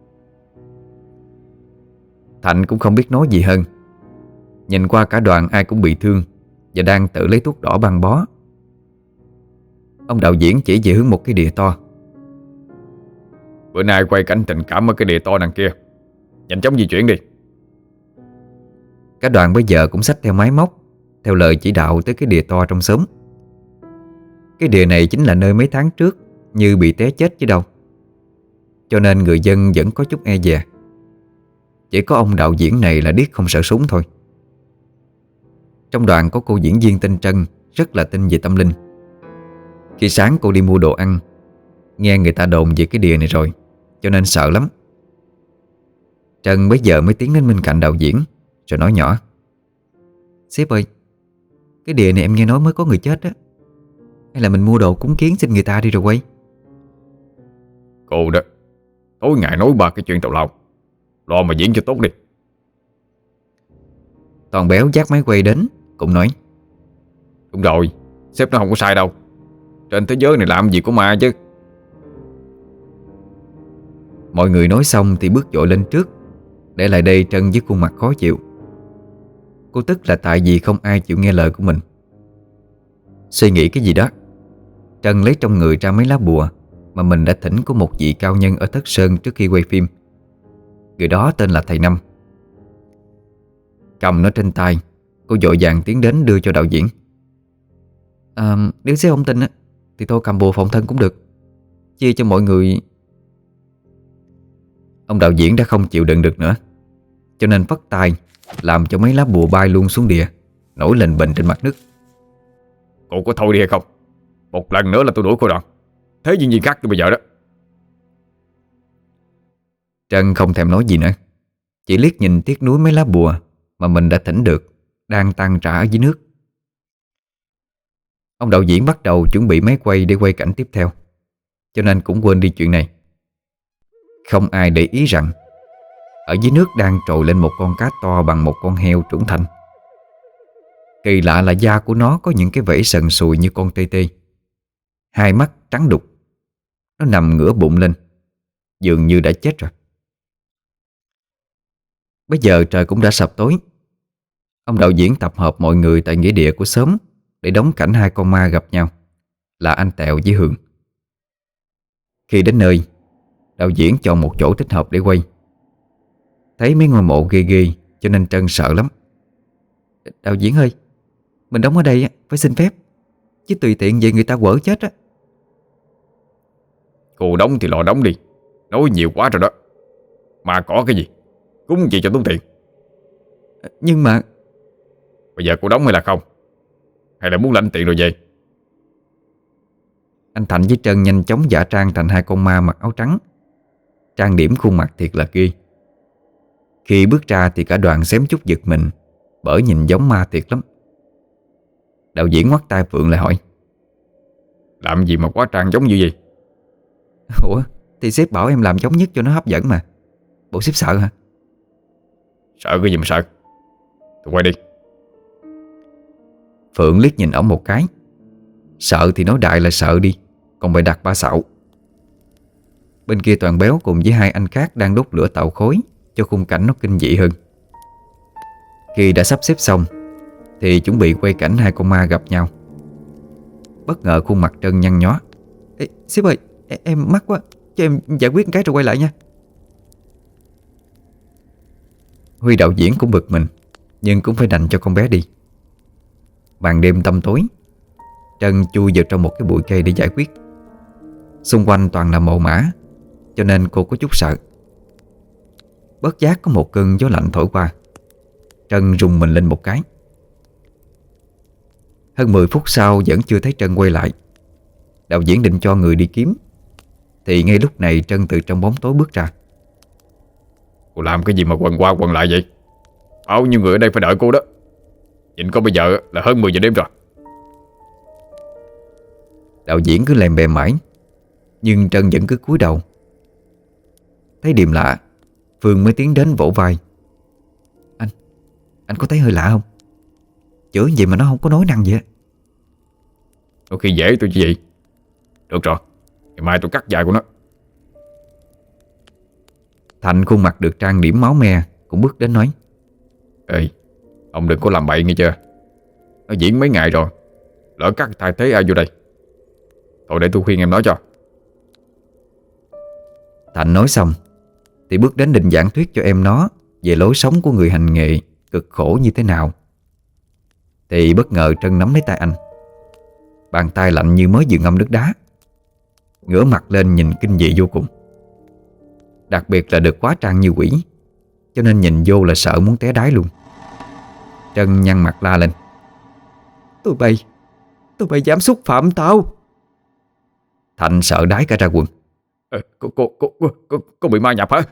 Thạnh cũng không biết nói gì hơn. Nhìn qua cả đoàn ai cũng bị thương và đang tự lấy thuốc đỏ băng bó. Ông đạo diễn chỉ về hướng một cái đìa to. Bữa nay quay cảnh tình cảm ở cái đìa to đằng kia, nhanh chóng di chuyển đi. Cả đoàn bây giờ cũng xách theo máy móc, theo lời chỉ đạo tới cái đìa to trong xóm. Cái địa này chính là nơi mấy tháng trước Như bị té chết chứ đâu. Cho nên người dân vẫn có chút e dè. Chỉ có ông đạo diễn này là điếc không sợ súng thôi. Trong đoàn có cô diễn viên tên Trân, rất là tin về tâm linh. Khi sáng cô đi mua đồ ăn, nghe người ta đồn về cái địa này rồi, cho nên sợ lắm. Trân bây giờ mới tiến đến bên cạnh đạo diễn, rồi nói nhỏ: "Sếp ơi, cái địa này em nghe nói mới có người chết á. Hay là mình mua đồ cúng kiến xin người ta đi rồi quay?" Cô đó, tối ngày nói ba cái chuyện tào lao, lo mà diễn cho tốt đi. Toàn béo dắt máy quay đến cũng nói: Đúng rồi, sếp nó không có sai đâu. Trên thế giới này làm gì có ma chứ. Mọi người nói xong thì bước vội lên trước, để lại đây Trân với khuôn mặt khó chịu. Cô tức là tại vì không ai chịu nghe lời của mình. Suy nghĩ cái gì đó, Trân lấy trong người ra mấy lá bùa mà mình đã thỉnh của một vị cao nhân ở Thất Sơn trước khi quay phim. Người đó tên là thầy Năm. Cầm nó trên tay, cô vội vàng tiến đến đưa cho đạo diễn. Nếu sếp không tin á, thì tôi cầm bùa phòng thân cũng được, chia cho mọi người. Ông đạo diễn đã không chịu đựng được nữa, cho nên phất tay làm cho mấy lá bùa bay luôn xuống địa, nổi lên bềnh trên mặt nước. Cô có thôi đi hay không? Một lần nữa là tôi đuổi cô đoạn. Thế gì khác tôi bây giờ đó. Trân không thèm nói gì nữa, chỉ liếc nhìn tiếc nuối mấy lá bùa mà mình đã thỉnh được đang tan rã ở dưới nước. Ông đạo diễn bắt đầu chuẩn bị máy quay để quay cảnh tiếp theo, cho nên cũng quên đi chuyện này. Không ai để ý rằng ở dưới nước đang trồi lên một con cá to bằng một con heo trưởng thành. Kỳ lạ là da của nó có những cái vảy sần sùi như con tê tê, hai mắt trắng đục. Nó nằm ngửa bụng lên, dường như đã chết rồi. Bây giờ trời cũng đã sập tối. Ông đạo diễn tập hợp mọi người tại nghĩa địa của xóm để đóng cảnh hai con ma gặp nhau, là anh Tẹo với Hường. Khi đến nơi, đạo diễn chọn một chỗ thích hợp để quay. Thấy mấy ngôi mộ ghê ghê cho nên Trân sợ lắm. "Đạo diễn ơi, mình đóng ở đây á, phải xin phép, chứ tùy tiện vậy người ta quở chết á." Cô đóng thì lo đóng đi. Nói nhiều quá rồi đó. Mà có cái gì cúng gì cho tốn tiền. "Nhưng mà..." Bây giờ cô đóng hay là không? Hay là muốn lãnh tiền rồi về? Anh Thành với Trân nhanh chóng giả trang thành hai con ma mặc áo trắng, trang điểm khuôn mặt thiệt là ghê. Khi bước ra thì cả đoàn xém chút giật mình, bởi nhìn giống ma thiệt lắm. Đạo diễn ngoắt tay Phượng lại hỏi: Làm gì mà quá trang giống như vậy? "Ủa, thì sếp bảo em làm giống nhất cho nó hấp dẫn mà. Bộ sếp sợ hả?" Sợ cái gì mà sợ? Tôi quay đi. Phượng liếc nhìn ổng một cái. Sợ thì nói đại là sợ đi, còn bày đặt ba xạo. Bên kia Toàn béo cùng với hai anh khác đang đốt lửa tạo khói cho khung cảnh nó kinh dị hơn. Khi đã sắp xếp xong thì chuẩn bị quay cảnh hai con ma gặp nhau. Bất ngờ khuôn mặt Trân nhăn nhó. "Ê, sếp ơi, em mắc quá, cho em giải quyết một cái rồi quay lại nha." Huy đạo diễn cũng bực mình, nhưng cũng phải đành cho con bé đi. Ban đêm tăm tối, Trân chui vào trong một cái bụi cây để giải quyết. Xung quanh toàn là mồ mả, cho nên cô có chút sợ. Bất giác có một cơn gió lạnh thổi qua, Trân rùng mình lên một cái. Hơn 10 phút sau vẫn chưa thấy Trân quay lại. Đạo diễn định cho người đi kiếm, thì ngay lúc này Trân từ trong bóng tối bước ra. Cô làm cái gì mà quần qua quần lại vậy? Bao nhiêu người ở đây phải đợi cô đó. Nhìn có bây giờ là hơn 10 giờ đêm rồi. Đạo diễn cứ lèm bèm mãi, nhưng Trân vẫn cứ cúi đầu. Thấy điềm lạ, Phương mới tiến đến vỗ vai. Anh có thấy hơi lạ không? Chửi gì mà nó không có nói năng vậy á." Đôi khi dễ tôi như vậy. Được rồi, ngày mai tôi cắt dài của nó. Thành khuôn mặt được trang điểm máu me cũng bước đến nói: Ê, ông đừng có làm bậy nghe chưa? Nó diễn mấy ngày rồi, lỡ cắt thay thế ai vô đây? Thôi để tôi khuyên em nói cho. Thành nói xong thì bước đến định giảng thuyết cho em nó về lối sống của người hành nghề cực khổ như thế nào. Thì bất ngờ Trân nắm lấy tay anh. Bàn tay lạnh như mới vừa ngâm nước đá, ngửa mặt lên nhìn kinh dị vô cùng. Đặc biệt là được hóa trang như quỷ, cho nên nhìn vô là sợ muốn té đái luôn. Trân nhăn mặt la lên: Tụi bay dám xúc phạm tao. Thạnh sợ đái cả ra quần. Cô bị ma nhập hả?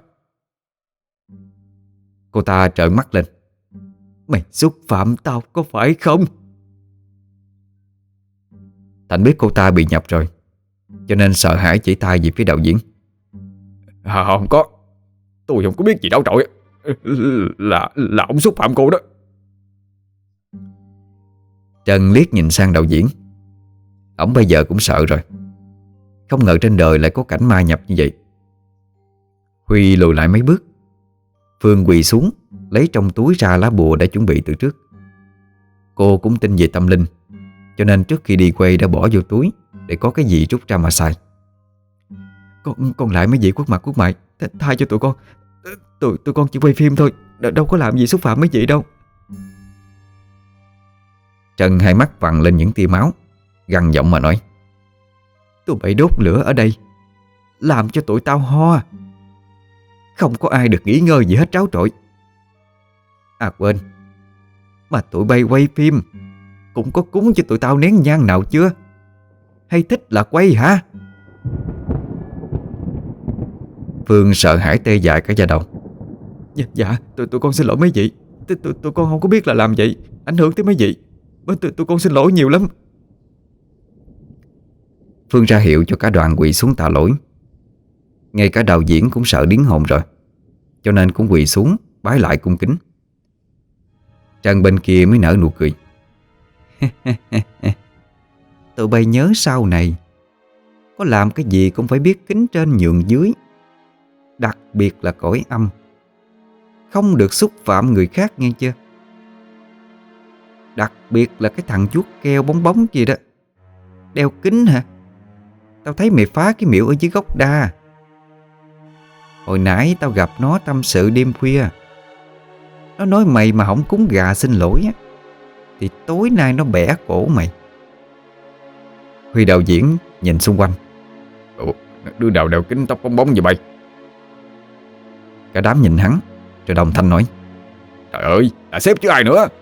Cô ta trợn mắt lên: Mày xúc phạm tao có phải không? Thạnh biết cô ta bị nhập rồi, cho nên sợ hãi chỉ tay về phía đạo diễn. Không có. Tôi không có biết gì đâu trội. Là ông xúc phạm cô đó. Trân liếc nhìn sang đạo diễn. Ổng bây giờ cũng sợ rồi. Không ngờ trên đời lại có cảnh ma nhập như vậy. Huy lùi lại mấy bước. Phương quỳ xuống, lấy trong túi ra lá bùa đã chuẩn bị từ trước. Cô cũng tin về tâm linh, cho nên trước khi đi quay đã bỏ vô túi để có cái gì rút ra mà xài. Con lại mấy vị khuất mặt khuất mày, tha cho tụi con. Tụi con chỉ quay phim thôi, đâu có làm gì xúc phạm mấy vị đâu. Trân hai mắt vằn lên những tia máu, gằn giọng mà nói: Tụi bay đốt lửa ở đây, làm cho tụi tao ho. Không có ai được nghỉ ngơi gì hết ráo trội. À quên, mà tụi bay quay phim cũng có cúng cho tụi tao nén nhang nào chưa? Hay thích là quay hả? Phương sợ hãi tê dại cả da đầu. Dạ, tụi con xin lỗi mấy vị. Tụi con không có biết là làm vậy, ảnh hưởng tới mấy vị. Tụi con xin lỗi nhiều lắm. Phương ra hiệu cho cả đoàn quỳ xuống tạ lỗi. Ngay cả đạo diễn cũng sợ điếng hồn rồi, cho nên cũng quỳ xuống bái lại cung kính. Trân bên kia mới nở nụ cười. Tụi bay nhớ sau này có làm cái gì cũng phải biết kính trên nhường dưới, đặc biệt là cõi âm. Không được xúc phạm người khác nghe chưa? Đặc biệt là cái thằng chuốt keo bóng bóng gì đó. Đeo kính hả? Tao thấy mày phá cái miễu ở dưới gốc đa. Hồi nãy tao gặp nó tâm sự đêm khuya. Nó nói mày mà không cúng gà xin lỗi á, thì tối nay nó bẻ cổ mày. Huy đạo diễn nhìn xung quanh. Đứa nào đeo kính tóc bóng bóng vậy bay? Cả đám nhìn hắn, rồi đồng thanh nói: Trời ơi, là sếp chứ ai nữa.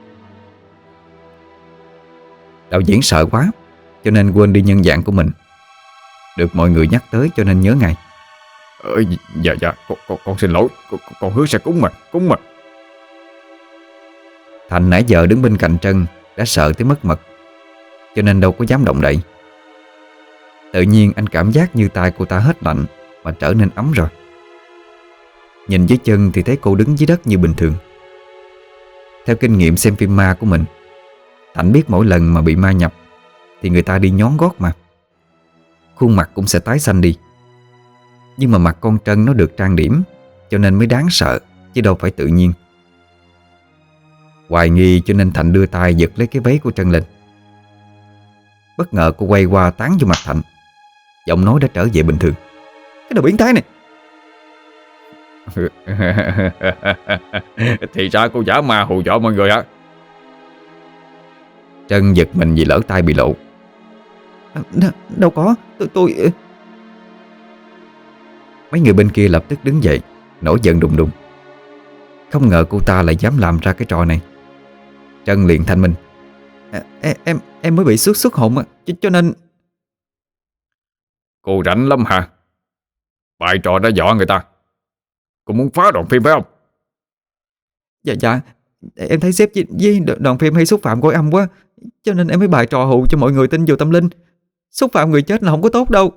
Đạo diễn sợ quá, cho nên quên đi nhân dạng của mình. Được mọi người nhắc tới cho nên nhớ ngay. Dạ, con xin lỗi. Con hứa sẽ cúng mà. Thành nãy giờ đứng bên cạnh Trân đã sợ tới mất mật, cho nên đâu có dám động đậy. Tự nhiên anh cảm giác như tay cô ta hết lạnh mà trở nên ấm rồi. Nhìn dưới chân thì thấy cô đứng dưới đất như bình thường. Theo kinh nghiệm xem phim ma của mình, Thành biết mỗi lần mà bị ma nhập thì người ta đi nhón gót mà, khuôn mặt cũng sẽ tái xanh đi. Nhưng mà mặt con Trân nó được trang điểm, cho nên mới đáng sợ, chứ đâu phải tự nhiên. Hoài nghi cho nên Thành đưa tay giật lấy cái váy của Trân lên. Bất ngờ cô quay qua tán vô mặt Thành, giọng nói đã trở về bình thường. Cái đồ biến thái này. Thì ra cô giả ma hù dọa mọi người hả? Trân giật mình vì lỡ tay bị lộ. Đâu có, tôi... Mấy người bên kia lập tức đứng dậy, nổi giận đùng đùng. Không ngờ cô ta lại dám làm ra cái trò này. Trân liền thanh minh. Em mới bị xuất hồn cho nên... Cô rảnh lắm hả? Bài trò đã dọa người ta. Cô muốn phá đoạn phim phải không? Dạ, em thấy sếp với đoàn phim hay xúc phạm cõi âm quá, cho nên em mới bài trò hù cho mọi người tin vào tâm linh. Xúc phạm người chết là không có tốt đâu.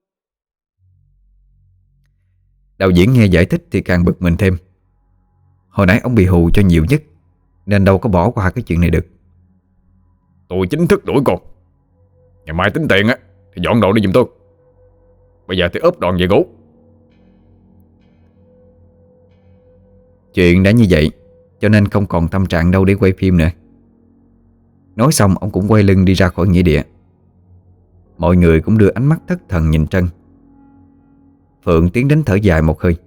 Đạo diễn nghe giải thích thì càng bực mình thêm. Hồi nãy ông bị hù cho nhiều nhất, nên đâu có bỏ qua cái chuyện này được. Tôi chính thức đuổi cô. Ngày mai tính tiền á thì dọn đồ đi giùm tôi. Bây giờ thì ốp đòn về ngủ. Chuyện đã như vậy, cho nên không còn tâm trạng đâu để quay phim nữa. Nói xong ông cũng quay lưng đi ra khỏi nghĩa địa. Mọi người cũng đưa ánh mắt thất thần nhìn Trân. Phượng tiến đến thở dài một hơi.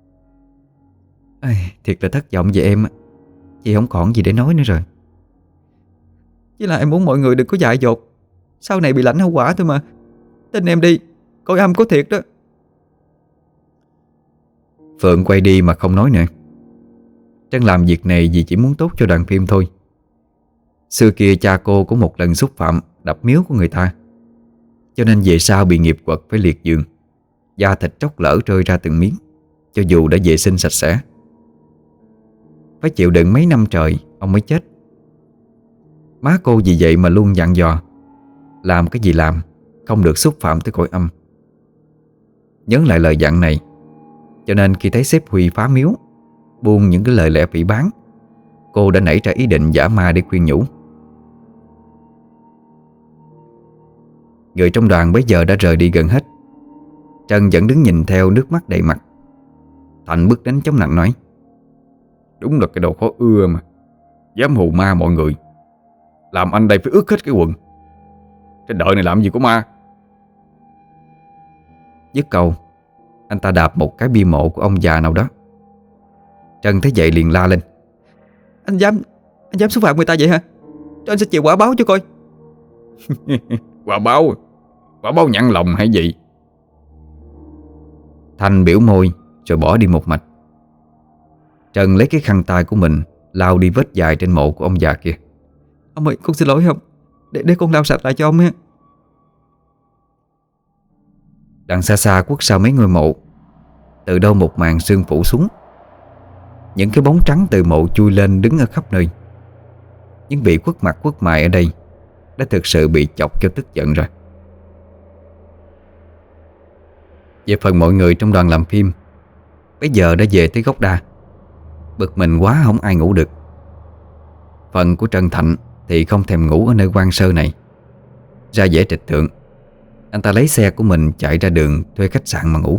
Thiệt là thất vọng về em. Chị không còn gì để nói nữa rồi. Với lại em muốn mọi người đừng có dại dột, Sau này bị lãnh hậu quả thôi mà. Tin em đi, coi âm có thiệt đó. Phượng quay đi mà không nói nữa. Trân làm việc này vì chỉ muốn tốt cho đoàn phim thôi. Xưa kia cha cô cũng một lần xúc phạm đập miếu của người ta, cho nên về sau bị nghiệp quật phải liệt giường, da thịt tróc lở rơi ra từng miếng, cho dù đã vệ sinh sạch sẽ. Phải chịu đựng mấy năm trời ông mới chết. Má cô vì vậy mà luôn dặn dò làm cái gì làm không được xúc phạm tới cõi âm. Nhớ lại lời dặn này, cho nên khi thấy sếp Huy phá miếu, buông những cái lời lẽ phỉ báng, cô đã nảy ra ý định giả ma để khuyên nhủ. Người trong đoàn bấy giờ đã rời đi gần hết. Trân vẫn đứng nhìn theo, nước mắt đầy mặt. Thành bước đến chống nạnh nói: Đúng là cái đồ khó ưa mà, dám hù ma mọi người. Làm anh đây phải ướt hết cái quần. Trên đời này làm gì có ma. Dứt câu, anh ta đạp một cái bia mộ của ông già nào đó. Trân thấy vậy liền la lên: Anh dám xúc phạm người ta vậy hả? Cho anh sẽ chịu quả báo cho coi. Quả báo nhặn lòng hay gì? Thành biểu môi rồi bỏ đi một mạch. Trân lấy cái khăn tay của mình lau đi vết dài trên mộ của ông già kia. Ông ơi, con xin lỗi không? Để con lau sạch lại cho ông ha. Đằng xa xa khuất sau mấy ngôi mộ, từ đâu một màn sương phủ xuống. Những cái bóng trắng từ mộ chui lên đứng ở khắp nơi. Nhưng bị khuất mặt khuất mày ở đây đã thực sự bị chọc cho tức giận rồi. Về phần mọi người trong đoàn làm phim, bây giờ đã về tới gốc đa. Bực mình quá không ai ngủ được. Phần của Trân Thạnh thì không thèm ngủ ở nơi quan sơ này. Ra dễ trịch thượng, anh ta lấy xe của mình chạy ra đường thuê khách sạn mà ngủ.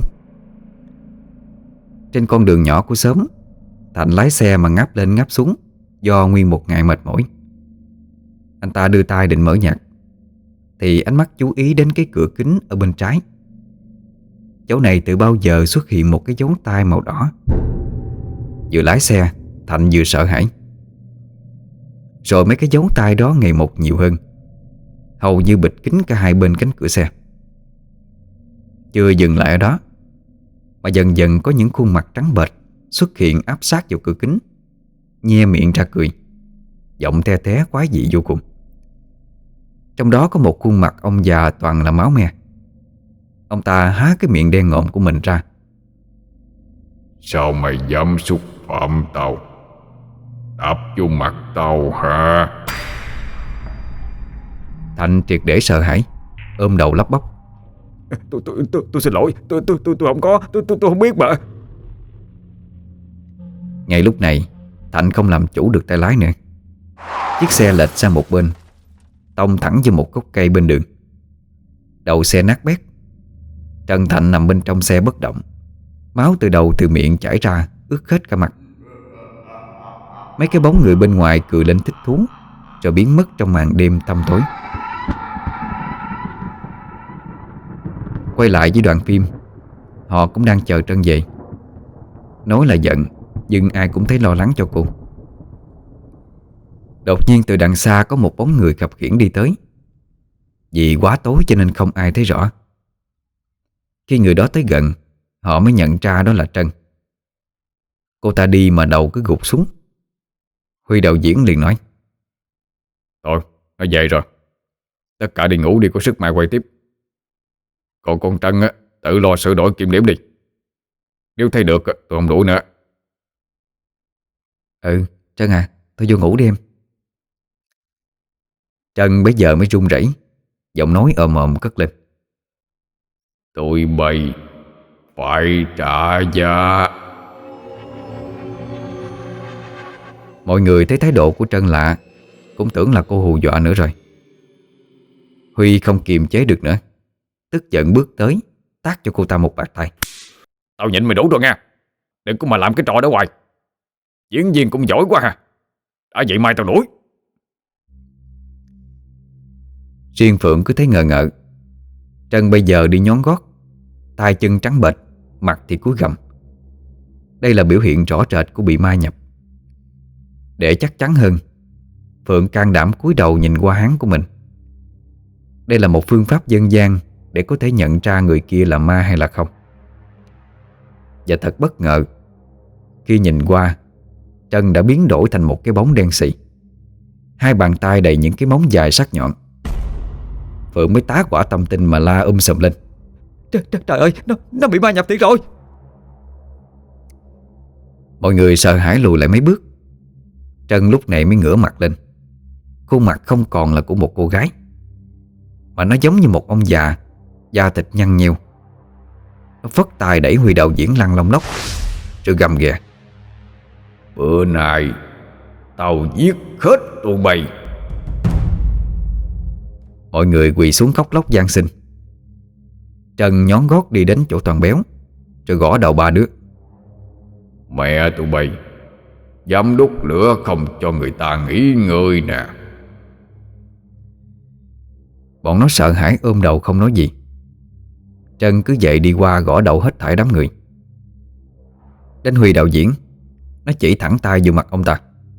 Trên con đường nhỏ của xóm, Thạnh lái xe mà ngáp lên ngáp xuống do nguyên một ngày mệt mỏi. Anh ta đưa tay định mở nhạc thì ánh mắt chú ý đến cái cửa kính ở bên trái. Chỗ này từ bao giờ xuất hiện một cái dấu tay màu đỏ. Vừa lái xe, Thạnh vừa sợ hãi. Rồi mấy cái dấu tay đó ngày một nhiều hơn, hầu như bịt kín cả hai bên cánh cửa xe. Chưa dừng lại ở đó, mà dần dần có những khuôn mặt trắng bệch xuất hiện áp sát vào cửa kính, nhe miệng ra cười, giọng the thé quái dị vô cùng. Trong đó có một khuôn mặt ông già toàn là máu me. Ông ta há cái miệng đen ngòm của mình ra. Sao mày dám xúc phạm tao? Đạp vô mặt tao hả? Thành triệt để sợ hãi, ôm đầu lắp bắp: Tôi xin lỗi, tôi không có, tôi không biết mà. Ngay lúc này, Thành không làm chủ được tay lái nữa. Chiếc xe lệch sang một bên, tông thẳng vào một gốc cây bên đường. Đầu xe nát bét. Trần Thành nằm bên trong xe bất động, máu từ đầu từ miệng chảy ra ướt hết cả mặt. Mấy cái bóng người bên ngoài cười lên thích thú, rồi biến mất trong màn đêm tăm tối. Quay lại với đoàn phim, họ cũng đang chờ Trân về. Nói là giận, nhưng ai cũng thấy lo lắng cho cô. Đột nhiên từ đằng xa có một bóng người khập khiễng đi tới. Vì quá tối cho nên không ai thấy rõ. Khi người đó tới gần, họ mới nhận ra đó là Trân. Cô ta đi mà đầu cứ gục xuống. Huy đạo diễn liền nói: Thôi, nó về rồi. Tất cả đi ngủ đi, có sức mai quay tiếp. Còn con Trân á, tự lo sửa đổi kiểm điểm đi. Nếu thấy được tôi không đuổi nữa. Ừ, Trân à, thôi vô ngủ đi em. Trân bây giờ mới run rẩy, giọng nói ồm ồm cất lên: Tụi bay phải trả giá. Mọi người thấy thái độ của Trân lạ, cũng tưởng là cô hù dọa nữa rồi. Huy không kiềm chế được nữa, tức giận bước tới tát cho cô ta một bạt tay. Tao nhịn mày đủ rồi nha. Đừng có mà làm cái trò đó hoài. Diễn viên cũng giỏi quá ha. Đã vậy mai tao đuổi. Riêng Phượng cứ thấy ngờ ngợ. Trân bây giờ đi nhón gót, tay chân trắng bệch, mặt thì cúi gằm. Đây là biểu hiện rõ rệt của bị ma nhập. Để chắc chắn hơn, Phượng can đảm cúi đầu nhìn qua hắn của mình. Đây là một phương pháp dân gian để có thể nhận ra người kia là ma hay là không. Và thật bất ngờ, khi nhìn qua, Trân đã biến đổi thành một cái bóng đen xì, hai bàn tay đầy những cái móng dài sắc nhọn. Phượng mới tá quả tâm tinh mà la sùm lên: Trời ơi, nó bị ma nhập thiệt rồi. Mọi người sợ hãi lùi lại mấy bước. Trân lúc này mới ngửa mặt lên. Khuôn mặt không còn là của một cô gái, mà nó giống như một ông già, da thịt nhăn nheo. Nó phất tay đẩy Huy đạo diễn lăn lông lốc, rồi gầm ghè: Bữa nay tao giết hết tụi bay. Mọi người quỳ xuống khóc lóc van xin. Trân nhón gót đi đến chỗ Toàn Béo, rồi gõ đầu ba đứa: Mẹ tụi bay dám đốt lửa không cho người ta nghỉ ngơi nè. Bọn nó sợ hãi ôm đầu không nói gì. Trân cứ vậy đi qua gõ đầu hết thảy đám người. Đến Huy đạo diễn, nó chỉ thẳng tay vô mặt ông ta: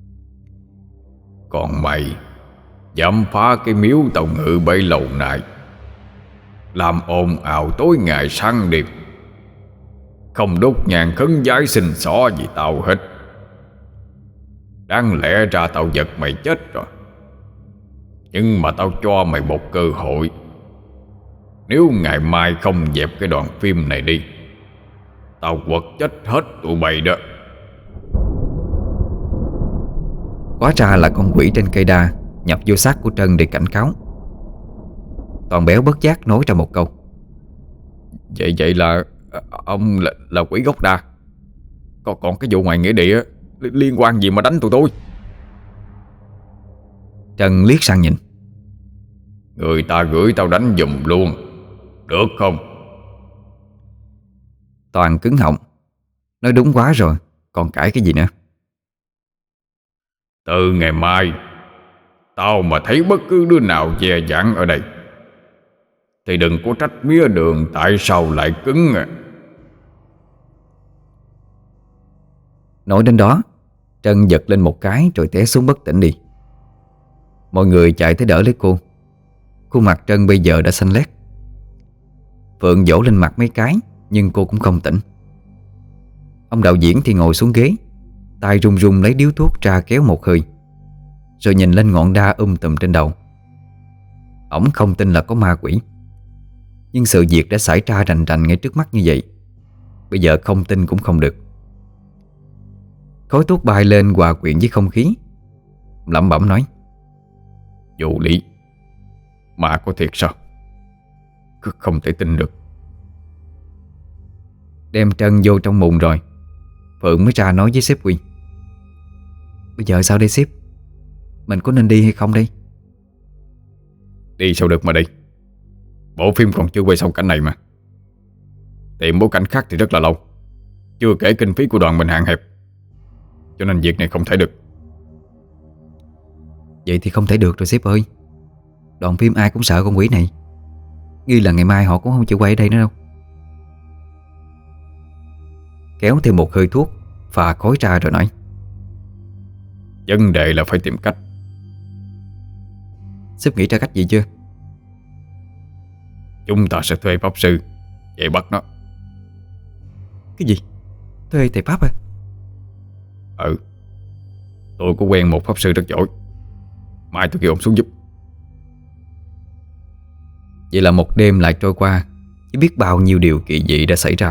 Còn mày dám phá cái miếu tao ngự bấy lâu này, làm ồn ào tối ngày sáng đêm, không đốt nhang khấn vái xin xỏ gì tao hết. Đáng lẽ ra tao giật mày chết rồi, nhưng mà tao cho mày một cơ hội. Nếu ngày mai không dẹp cái đoạn phim này đi, tao quật chết hết tụi bay đó. Hóa ra là con quỷ trên cây đa nhập vô xác của Trân để cảnh cáo. Toàn Béo bất giác nói ra một câu: Vậy là ông là quỷ gốc đa. Còn cái vụ ngoài nghĩa địa liên quan gì mà đánh tụi tôi? Trân liếc sang nhìn: Người ta gửi tao đánh giùm luôn, được không? Toàn cứng họng, nói đúng quá rồi, còn cãi cái gì nữa. Từ ngày mai, tao mà thấy bất cứ đứa nào dè dặt ở đây thì đừng có trách mía đường tại sao lại cứng à. Nói đến đó, Trân giật lên một cái rồi té xuống bất tỉnh đi. Mọi người chạy tới đỡ lấy cô. Khuôn mặt Trân bây giờ đã xanh lét. Phượng vỗ lên mặt mấy cái, nhưng cô cũng không tỉnh. Ông đạo diễn thì ngồi xuống ghế, tay run run lấy điếu thuốc ra kéo một hơi, rồi nhìn lên ngọn đa tùm trên đầu. Ổng không tin là có ma quỷ, nhưng sự việc đã xảy ra rành rành ngay trước mắt như vậy, bây giờ không tin cũng không được. Khói thuốc bay lên hòa quyện với không khí, lẩm bẩm nói: Vô lý, ma có thiệt sao? Cứ không thể tin được. Đem Trân vô trong mùng rồi, Phượng mới ra nói với sếp Quy: Bây giờ sao đây sếp? Mình có nên đi hay không đây? Đi sao được mà đi. Bộ phim còn chưa quay xong cảnh này mà. Tìm bối cảnh khác thì rất là lâu, chưa kể kinh phí của đoàn mình hạn hẹp, cho nên việc này không thể được. Vậy thì không thể được rồi sếp ơi. Đoàn phim ai cũng sợ con quỷ này. Nghi là ngày mai họ cũng không chịu quay ở đây nữa đâu. Kéo thêm một hơi thuốc, phà khói ra rồi nói: Vấn đề là phải tìm cách. Sếp nghĩ ra cách gì chưa? Chúng ta sẽ thuê pháp sư về bắt nó. Cái gì? Thuê thầy Pháp à? Ừ, tôi có quen một pháp sư rất giỏi, mai tôi kêu ông xuống giúp. Vậy là một đêm lại trôi qua, chỉ biết bao nhiêu điều kỳ dị đã xảy ra.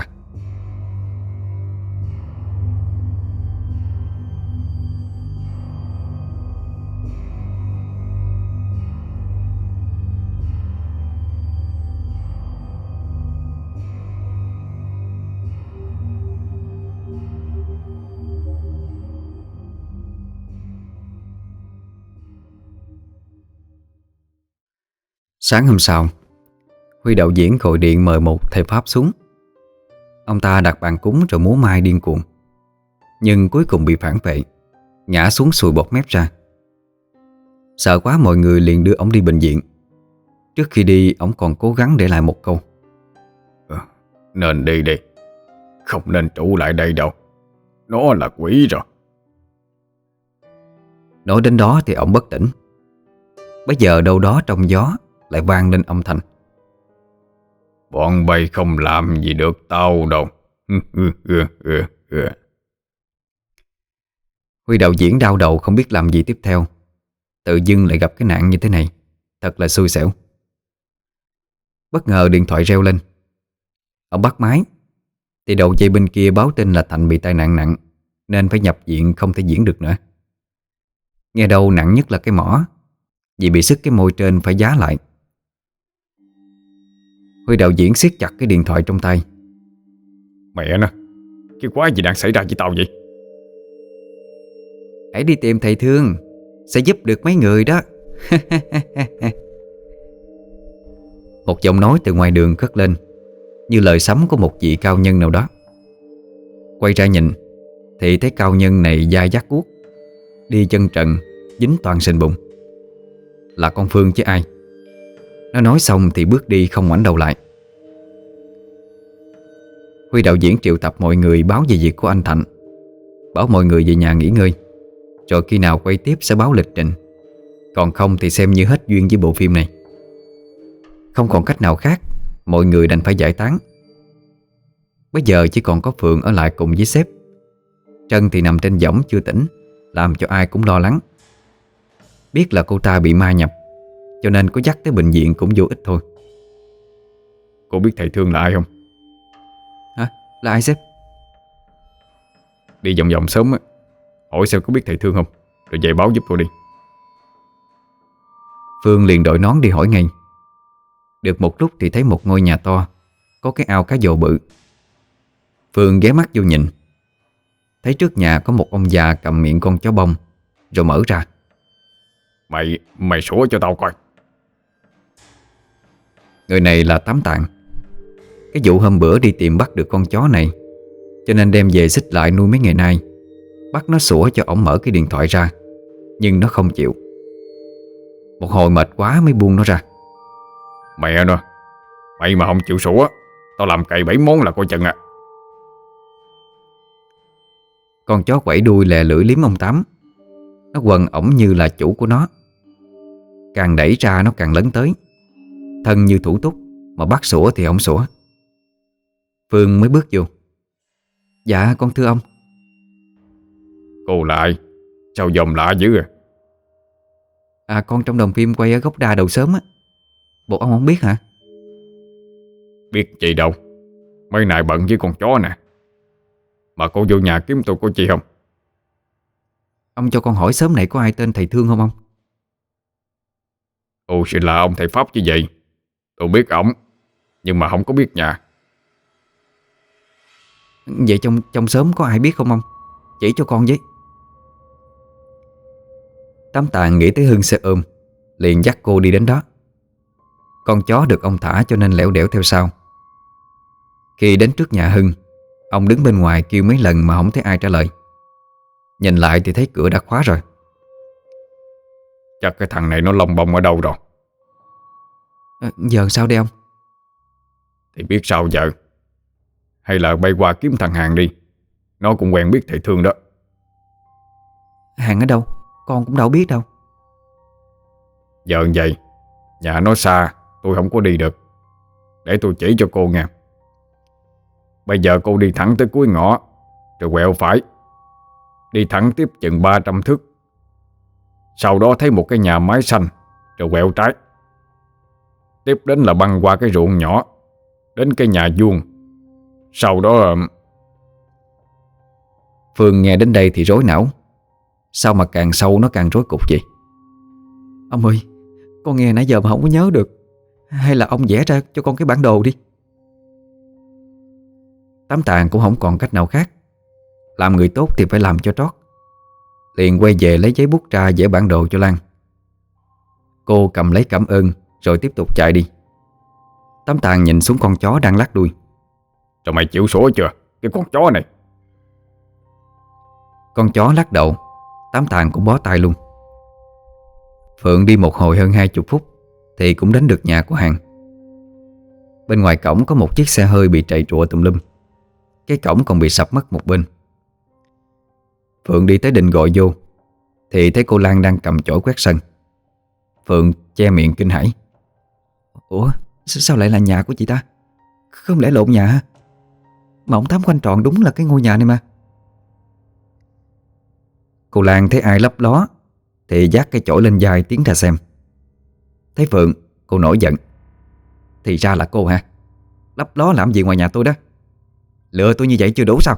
Sáng hôm sau, Huy đạo diễn gọi điện mời một thầy Pháp xuống. Ông ta đặt bàn cúng rồi múa mai điên cuồng, nhưng cuối cùng bị phản vệ, ngã xuống sùi bọt mép ra. Sợ quá mọi người liền đưa ông đi bệnh viện. Trước khi đi, ông còn cố gắng để lại một câu: Nên đi đi, không nên trụ lại đây đâu, nó là quỷ rồi. Nói đến đó thì ông bất tỉnh. Bây giờ đâu đó trong gió lại vang lên âm thanh: Bọn bay không làm gì được tao đâu. Huy đạo diễn đau đầu không biết làm gì tiếp theo. Tự dưng lại gặp cái nạn như thế này, thật là xui xẻo. Bất ngờ điện thoại reo lên. Ông bắt máy thì đầu dây bên kia báo tin là Thành bị tai nạn nặng, nên phải nhập viện không thể diễn được nữa. Nghe đâu nặng nhất là cái mỏ, vì bị sứt cái môi trên phải giá lại. Huy đạo diễn siết chặt cái điện thoại trong tay. Mẹ nó, cái quái gì đang xảy ra với tao vậy? Hãy đi tìm thầy Thương, sẽ giúp được mấy người đó. Một giọng nói từ ngoài đường cất lên, như lời sấm của một vị cao nhân nào đó. Quay ra nhìn thì thấy cao nhân này da dắt guốc, đi chân trần, dính toàn sình bụng. Là con Phương chứ ai. Nó nói xong thì bước đi không ngoảnh đầu lại. Huy đạo diễn triệu tập mọi người báo về việc của anh Thạnh, bảo mọi người về nhà nghỉ ngơi, rồi khi nào quay tiếp sẽ báo lịch trình. Còn không thì xem như hết duyên với bộ phim này. Không còn cách nào khác, mọi người đành phải giải tán. Bây giờ chỉ còn có Phượng ở lại cùng với sếp. Trân thì nằm trên võng chưa tỉnh, làm cho ai cũng lo lắng. Biết là cô ta bị ma nhập, cho nên có dắt tới bệnh viện cũng vô ích thôi. Cô biết thầy Thương là ai không? Hả? Là ai sếp? Đi vòng vòng sớm á, hỏi xem có biết thầy Thương không, rồi về báo giúp tôi đi. Phương liền đội nón đi hỏi ngay. Được một lúc thì thấy một ngôi nhà to, có cái ao cá dồ bự. Phương ghé mắt vô nhìn, thấy trước nhà có một ông già cầm miệng con chó bông, rồi mở ra. Mày sủa cho tao coi. Người này là Tám Tạng. Cái vụ hôm bữa đi tìm bắt được con chó này, cho nên đem về xích lại nuôi mấy ngày nay. Bắt nó sủa cho ổng mở cái điện thoại ra, nhưng nó không chịu. Một hồi mệt quá mới buông nó ra. Mẹ nó, mày mà không chịu sủa, tao làm cày 7 món là coi chừng à. Con chó quẩy đuôi lè lưỡi liếm ông Tám. Nó quần ổng như là chủ của nó. Càng đẩy ra nó càng lấn tới, thân như thủ túc, mà bắt sủa thì ổng sủa. Phương mới bước vô. Dạ con thưa ông. Cô là ai? Sao dòm lạ dữ à? À con trong đồng phim quay ở gốc đa đầu sớm á. Bộ ông không biết hả? Biết gì đâu, mấy này bận với con chó nè. Mà cô vô nhà kiếm tôi có chi không? Ông cho con hỏi sớm này có ai tên thầy Thương không ông? Ồ, sẽ là ông thầy Pháp chứ vậy. Tôi biết ổng, nhưng mà không có biết nhà. Vậy trong xóm có ai biết không ông? Chỉ cho con với. Tám Tạng nghĩ tới Hưng sẽ ôm, liền dắt cô đi đến đó. Con chó được ông thả cho nên lẻo đẻo theo sau. Khi đến trước nhà Hưng, ông đứng bên ngoài kêu mấy lần mà không thấy ai trả lời. Nhìn lại thì thấy cửa đã khóa rồi. Chắc cái thằng này nó lông bông ở đâu rồi. Giờ sao đây ông? Thì biết sao giờ. Hay là bay qua kiếm thằng Hàng đi, nó cũng quen biết thầy Thương đó. Hàng ở đâu? Con cũng đâu biết đâu. Giờ vậy, nhà nó xa, tôi không có đi được. Để tôi chỉ cho cô nghe. Bây giờ cô đi thẳng tới cuối ngõ, rồi quẹo phải, đi thẳng tiếp chừng 300 thước. Sau đó thấy một cái nhà mái xanh, rồi quẹo trái. Tiếp đến là băng qua cái ruộng nhỏ, đến cái nhà vuông. Sau đó... Phương nghe đến đây thì rối não. Sao mà càng sâu nó càng rối cục vậy? Ông ơi, con nghe nãy giờ mà không có nhớ được. Hay là ông vẽ ra cho con cái bản đồ đi. Tám Tạng cũng không còn cách nào khác. Làm người tốt thì phải làm cho trót. Liền quay về lấy giấy bút ra vẽ bản đồ cho Lan. Cô cầm lấy cảm ơn rồi tiếp tục chạy đi. Tám Tạng nhìn xuống con chó đang lắc đuôi. Rồi mày chịu sủa chưa, cái con chó này? Con chó lắc đầu. Tám Tạng cũng bó tay luôn. Phượng đi một hồi hơn 20 phút thì cũng đến được nhà của Hàng. Bên ngoài cổng có một chiếc xe hơi bị trầy trụa tùm lum. Cái cổng còn bị sập mất một bên. Phượng đi tới định gọi vô thì thấy cô Lan đang cầm chổi quét sân. Phượng che miệng kinh hãi. Ủa sao lại là nhà của chị ta? Không lẽ lộn nhà hả? Mà ông Tám khoanh tròn đúng là cái ngôi nhà này mà. Cô Lan thấy ai lấp ló thì vác cái chổi lên vai tiến ra xem. Thấy Phượng, cô nổi giận. Thì ra là cô hả? Lấp ló làm gì ngoài nhà tôi đó? Lừa tôi như vậy chưa đủ sao?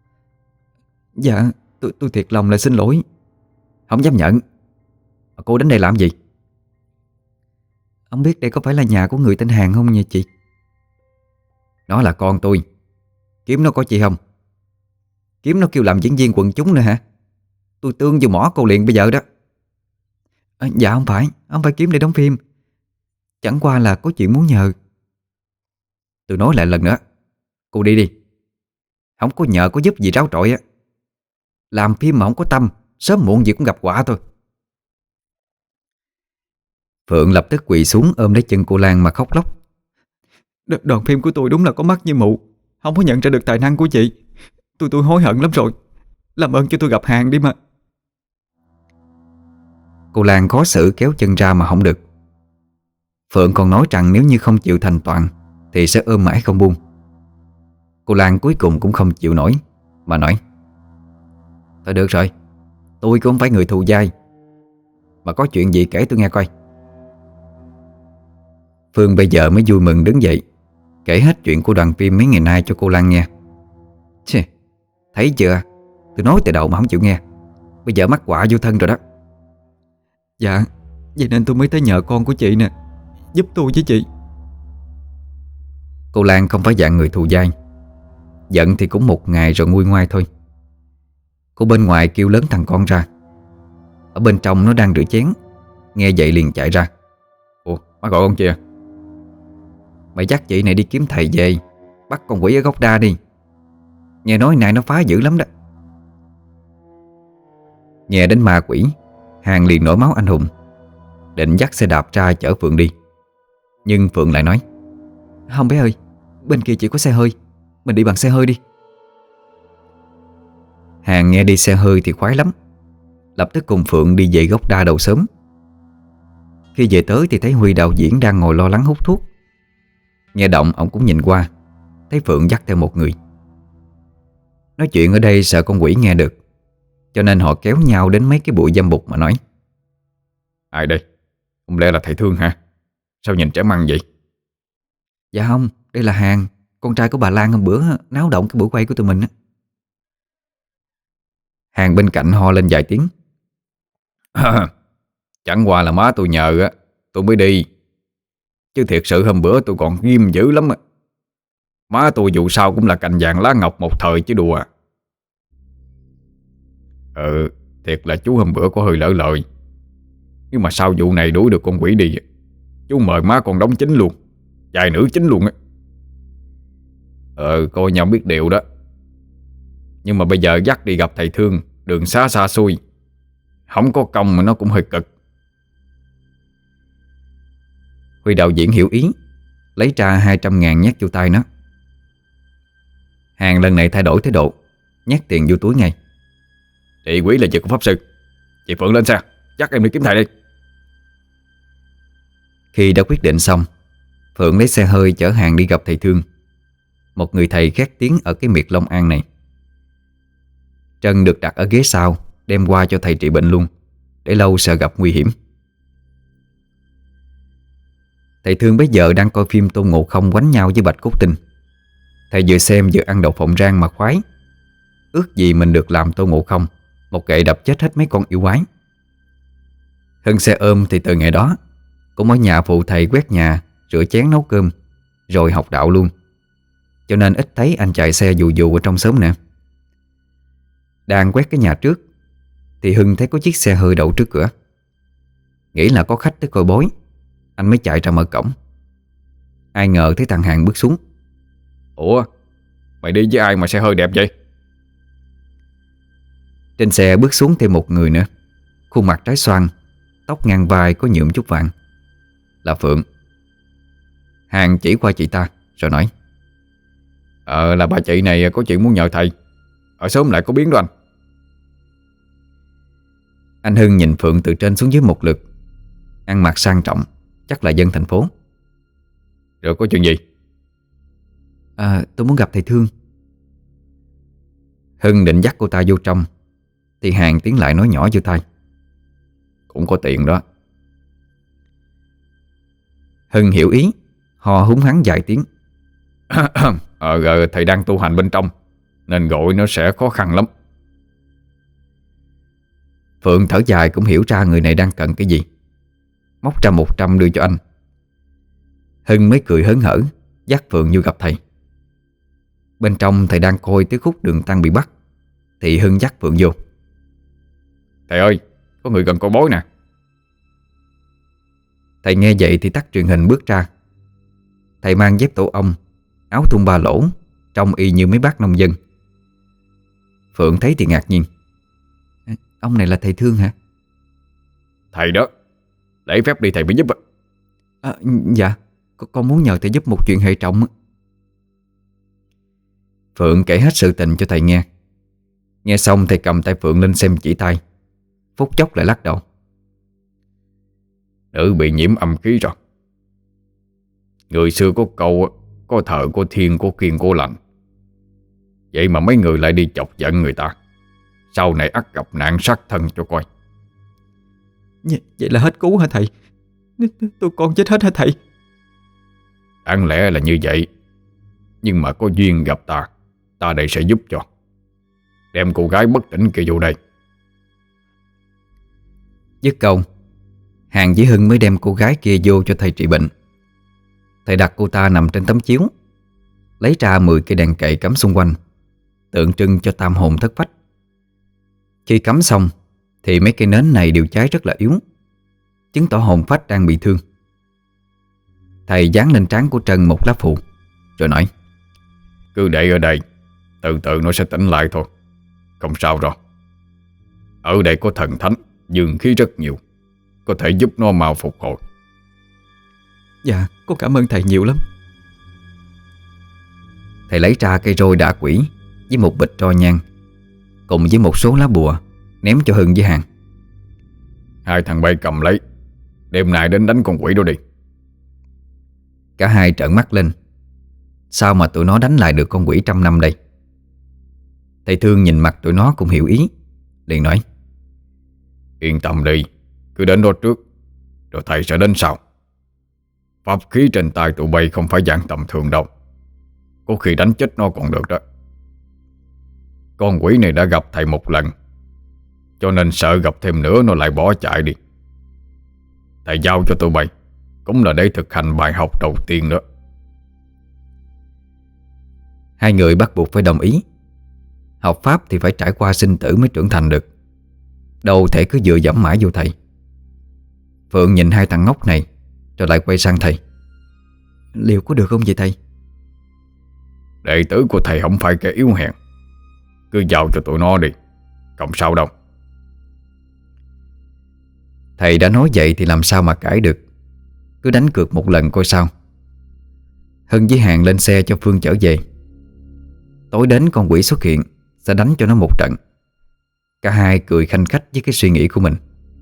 Dạ tôi thiệt lòng là xin lỗi. Không dám nhận. Mà cô đến đây làm gì? Không biết đây có phải là nhà của người tên Hàng không nha chị? Nó là con tôi. Kiếm nó có chi không? Kiếm nó kêu làm diễn viên quần chúng nữa hả? Tôi tương vô mỏ cô liền bây giờ đó. Dạ không phải kiếm để đóng phim. Chẳng qua là có chuyện muốn nhờ. Tôi nói lại lần nữa, cô đi đi. Không có nhờ có giúp gì ráo trội á. Làm phim mà không có tâm, sớm muộn gì cũng gặp quả thôi. Phượng lập tức quỳ xuống ôm lấy chân cô Lan mà khóc lóc. Đoàn phim của tôi đúng là có mắt như mụ, không có nhận ra được tài năng của chị. Tôi hối hận lắm rồi. Làm ơn cho tôi gặp Hàng đi mà. Cô Lan khó xử kéo chân ra mà không được. Phượng còn nói rằng nếu như không chịu thành toàn thì sẽ ôm mãi không buông. Cô Lan cuối cùng cũng không chịu nổi mà nói: Thôi được rồi, tôi cũng không phải người thù dai, mà có chuyện gì kể tôi nghe coi. Phương bây giờ mới vui mừng đứng dậy, kể hết chuyện của đoàn phim mấy ngày nay cho cô Lan nghe. Chê, thấy chưa, tôi nói từ đầu mà không chịu nghe. Bây giờ mắc quạ vô thân rồi đó. Dạ, vậy nên tôi mới tới nhờ con của chị nè, giúp tôi với chị. Cô Lan không phải dạng người thù dai. Giận thì cũng một ngày rồi nguôi ngoai thôi. Cô bên ngoài kêu lớn thằng con ra. Ở bên trong nó đang rửa chén. Nghe vậy liền chạy ra. Ủa, má gọi con kìa. Mày dắt chị này đi kiếm thầy về, bắt con quỷ ở gốc đa đi. Nghe nói này nó phá dữ lắm đó. Nghe đến ma quỷ, Hàng liền nổi máu anh hùng, định dắt xe đạp ra chở Phượng đi. Nhưng Phượng lại nói: Không bé ơi, bên kia chỉ có xe hơi, mình đi bằng xe hơi đi. Hàng nghe đi xe hơi thì khoái lắm, lập tức cùng Phượng đi về gốc đa đầu sớm. Khi về tới thì thấy Huy đạo diễn đang ngồi lo lắng hút thuốc. Nghe động ông cũng nhìn qua, thấy Phượng dắt theo một người. Nói chuyện ở đây sợ con quỷ nghe được, cho nên họ kéo nhau đến mấy cái bụi dâm bụt mà nói: Ai đây? Không lẽ là thầy Thương hả? Sao nhìn trẻ măng vậy? Dạ không, đây là Hàng, con trai của bà Lan hôm bữa náo động cái buổi quay của tụi mình á. Hàng bên cạnh ho lên vài tiếng. Chẳng qua là má tôi nhờ á, tôi mới đi. Chứ thiệt sự hôm bữa tôi còn ghim dữ lắm á. Má tôi dù sao cũng là cành vàng lá ngọc một thời chứ đùa. Thiệt là chú hôm bữa có hơi lỡ lời. Nhưng mà sau vụ này đuổi được con quỷ đi, chú mời má còn đóng chính luôn, dài nữ chính luôn á. Coi nhau biết điều đó. Nhưng mà bây giờ dắt đi gặp thầy Thương, đường xá xa xôi, không có công mà nó cũng hơi cực. Huy đạo diễn hiểu ý, lấy ra 200.000 nhét vô tay nó. Hàng lần này thay đổi thái độ, nhét tiền vô túi ngay. Chị quỷ là việc của pháp sư. Chị Phượng lên xe, dắt em đi kiếm thầy đi. Khi đã quyết định xong, Phượng lấy xe hơi chở Hàng đi gặp thầy Thương, một người thầy khét tiếng ở cái miệt Long An này. Trân được đặt ở ghế sau, đem qua cho thầy trị bệnh luôn, để lâu sợ gặp nguy hiểm. Thầy Thương bây giờ đang coi phim Tôn Ngộ Không quánh nhau với Bạch Cốt Tinh. Thầy vừa xem vừa ăn đậu phộng rang mà khoái. Ước gì mình được làm Tôn Ngộ Không, một gậy đập chết hết mấy con yêu quái. Hưng xe ôm thì từ ngày đó cũng ở nhà phụ thầy quét nhà, rửa chén nấu cơm, rồi học đạo luôn. Cho nên ít thấy anh chạy xe dù dù ở trong xóm nữa. Đang quét cái nhà trước thì Hưng thấy có chiếc xe hơi đậu trước cửa. Nghĩ là có khách tới coi bói, anh mới chạy ra mở cổng. Ai ngờ thấy thằng Hàng bước xuống. Ủa, mày đi với ai mà xe hơi đẹp vậy? Trên xe bước xuống thêm một người nữa, khuôn mặt trái xoan, tóc ngang vai có nhuộm chút vàng. Là Phượng. Hàng chỉ qua chị ta rồi nói: Là bà chị này có chuyện muốn nhờ thầy. Ở sớm lại có biến đó anh. Anh Hưng nhìn Phượng từ trên xuống dưới một lượt. Ăn mặc sang trọng, chắc là dân thành phố. Rồi có chuyện gì? Tôi muốn gặp thầy Thương. Hưng định dắt cô ta vô trong thì Hàng tiến lại nói nhỏ vô tai: Cũng có tiền đó. Hưng hiểu ý, hò húng hắn vài tiếng. Thầy đang tu hành bên trong nên gọi nó sẽ khó khăn lắm. Phượng thở dài cũng hiểu ra người này đang cần cái gì, móc ra 100 đưa cho anh. Hưng mới cười hớn hở dắt Phượng vô gặp thầy. Bên trong thầy đang coi tới khúc Đường Tăng bị bắt thì Hưng dắt Phượng vô: Thầy ơi, có người cần coi bói nè. Thầy nghe vậy thì tắt truyền hình bước ra. Thầy mang dép tổ ong, áo thun ba lỗ, trông y như mấy bác nông dân. Phượng thấy thì ngạc nhiên: Ông này là thầy Thương hả? Thầy đó, lễ phép đi thầy mới giúp. Dạ, con muốn nhờ thầy giúp một chuyện hệ trọng. Phượng kể hết sự tình cho thầy nghe. Nghe xong thầy cầm tay Phượng lên xem chỉ tay, phút chốc lại lắc đầu: Nữ bị nhiễm âm khí rồi. Người xưa có câu có thợ, có thiên, có kiên, có lành. Vậy mà mấy người lại đi chọc giận người ta, sau này ắt gặp nạn sát thân cho coi. Vậy là hết cứu hả thầy? Tôi con chết hết hả thầy? Đáng lẽ là như vậy, nhưng mà có duyên gặp ta, ta đây sẽ giúp cho. Đem cô gái bất tỉnh kia vô đây. Dứt câu, Hàng với Hưng mới đem cô gái kia vô cho thầy trị bệnh. Thầy đặt cô ta nằm trên tấm chiếu, lấy ra 10 cây đèn cậy cắm xung quanh, tượng trưng cho tam hồn thất phách. Khi cắm xong thì mấy cây nến này đều cháy rất là yếu, chứng tỏ hồn phách đang bị thương. Thầy dán lên trán của Trân một lá phù rồi nói: Cứ để ở đây, từ từ nó sẽ tỉnh lại thôi. Không sao rồi. Ở đây có thần thánh, dương khí rất nhiều, có thể giúp nó mau phục hồi. Dạ, con cảm ơn thầy nhiều lắm. Thầy lấy ra cây roi đả quỷ với một bịch tro nhang, cùng với một số lá bùa, ném cho Hưng với Hàng. Hai thằng bay cầm lấy, đêm nay đến đánh con quỷ đó đi. Cả hai trợn mắt lên. Sao mà tụi nó đánh lại được con quỷ 100 năm đây? Thầy Thương nhìn mặt tụi nó cũng hiểu ý, liền nói: Yên tâm đi, cứ đến đó trước, rồi thầy sẽ đến sau. Pháp khí trên tay tụi bay không phải dạng tầm thường đâu, có khi đánh chết nó còn được đó. Con quỷ này đã gặp thầy một lần, cho nên sợ gặp thêm nữa nó lại bỏ chạy đi. Thầy giao cho tụi bay cũng là để thực hành bài học đầu tiên đó. Hai người bắt buộc phải đồng ý. Học pháp thì phải trải qua sinh tử mới trưởng thành được, đâu thể cứ dựa dẫm mãi vô thầy. Phượng nhìn hai thằng ngốc này rồi lại quay sang thầy: Liệu có được không vậy thầy? Đệ tử của thầy không phải kẻ yếu hèn, cứ giao cho tụi nó đi, không sao đâu. Thầy đã nói vậy thì làm sao mà cãi được. Cứ đánh cược một lần coi sao. Hưng với Hàng lên xe cho Phương chở về. Tối đến con quỷ xuất hiện sẽ đánh cho nó một trận. Cả hai cười khanh khách với cái suy nghĩ của mình.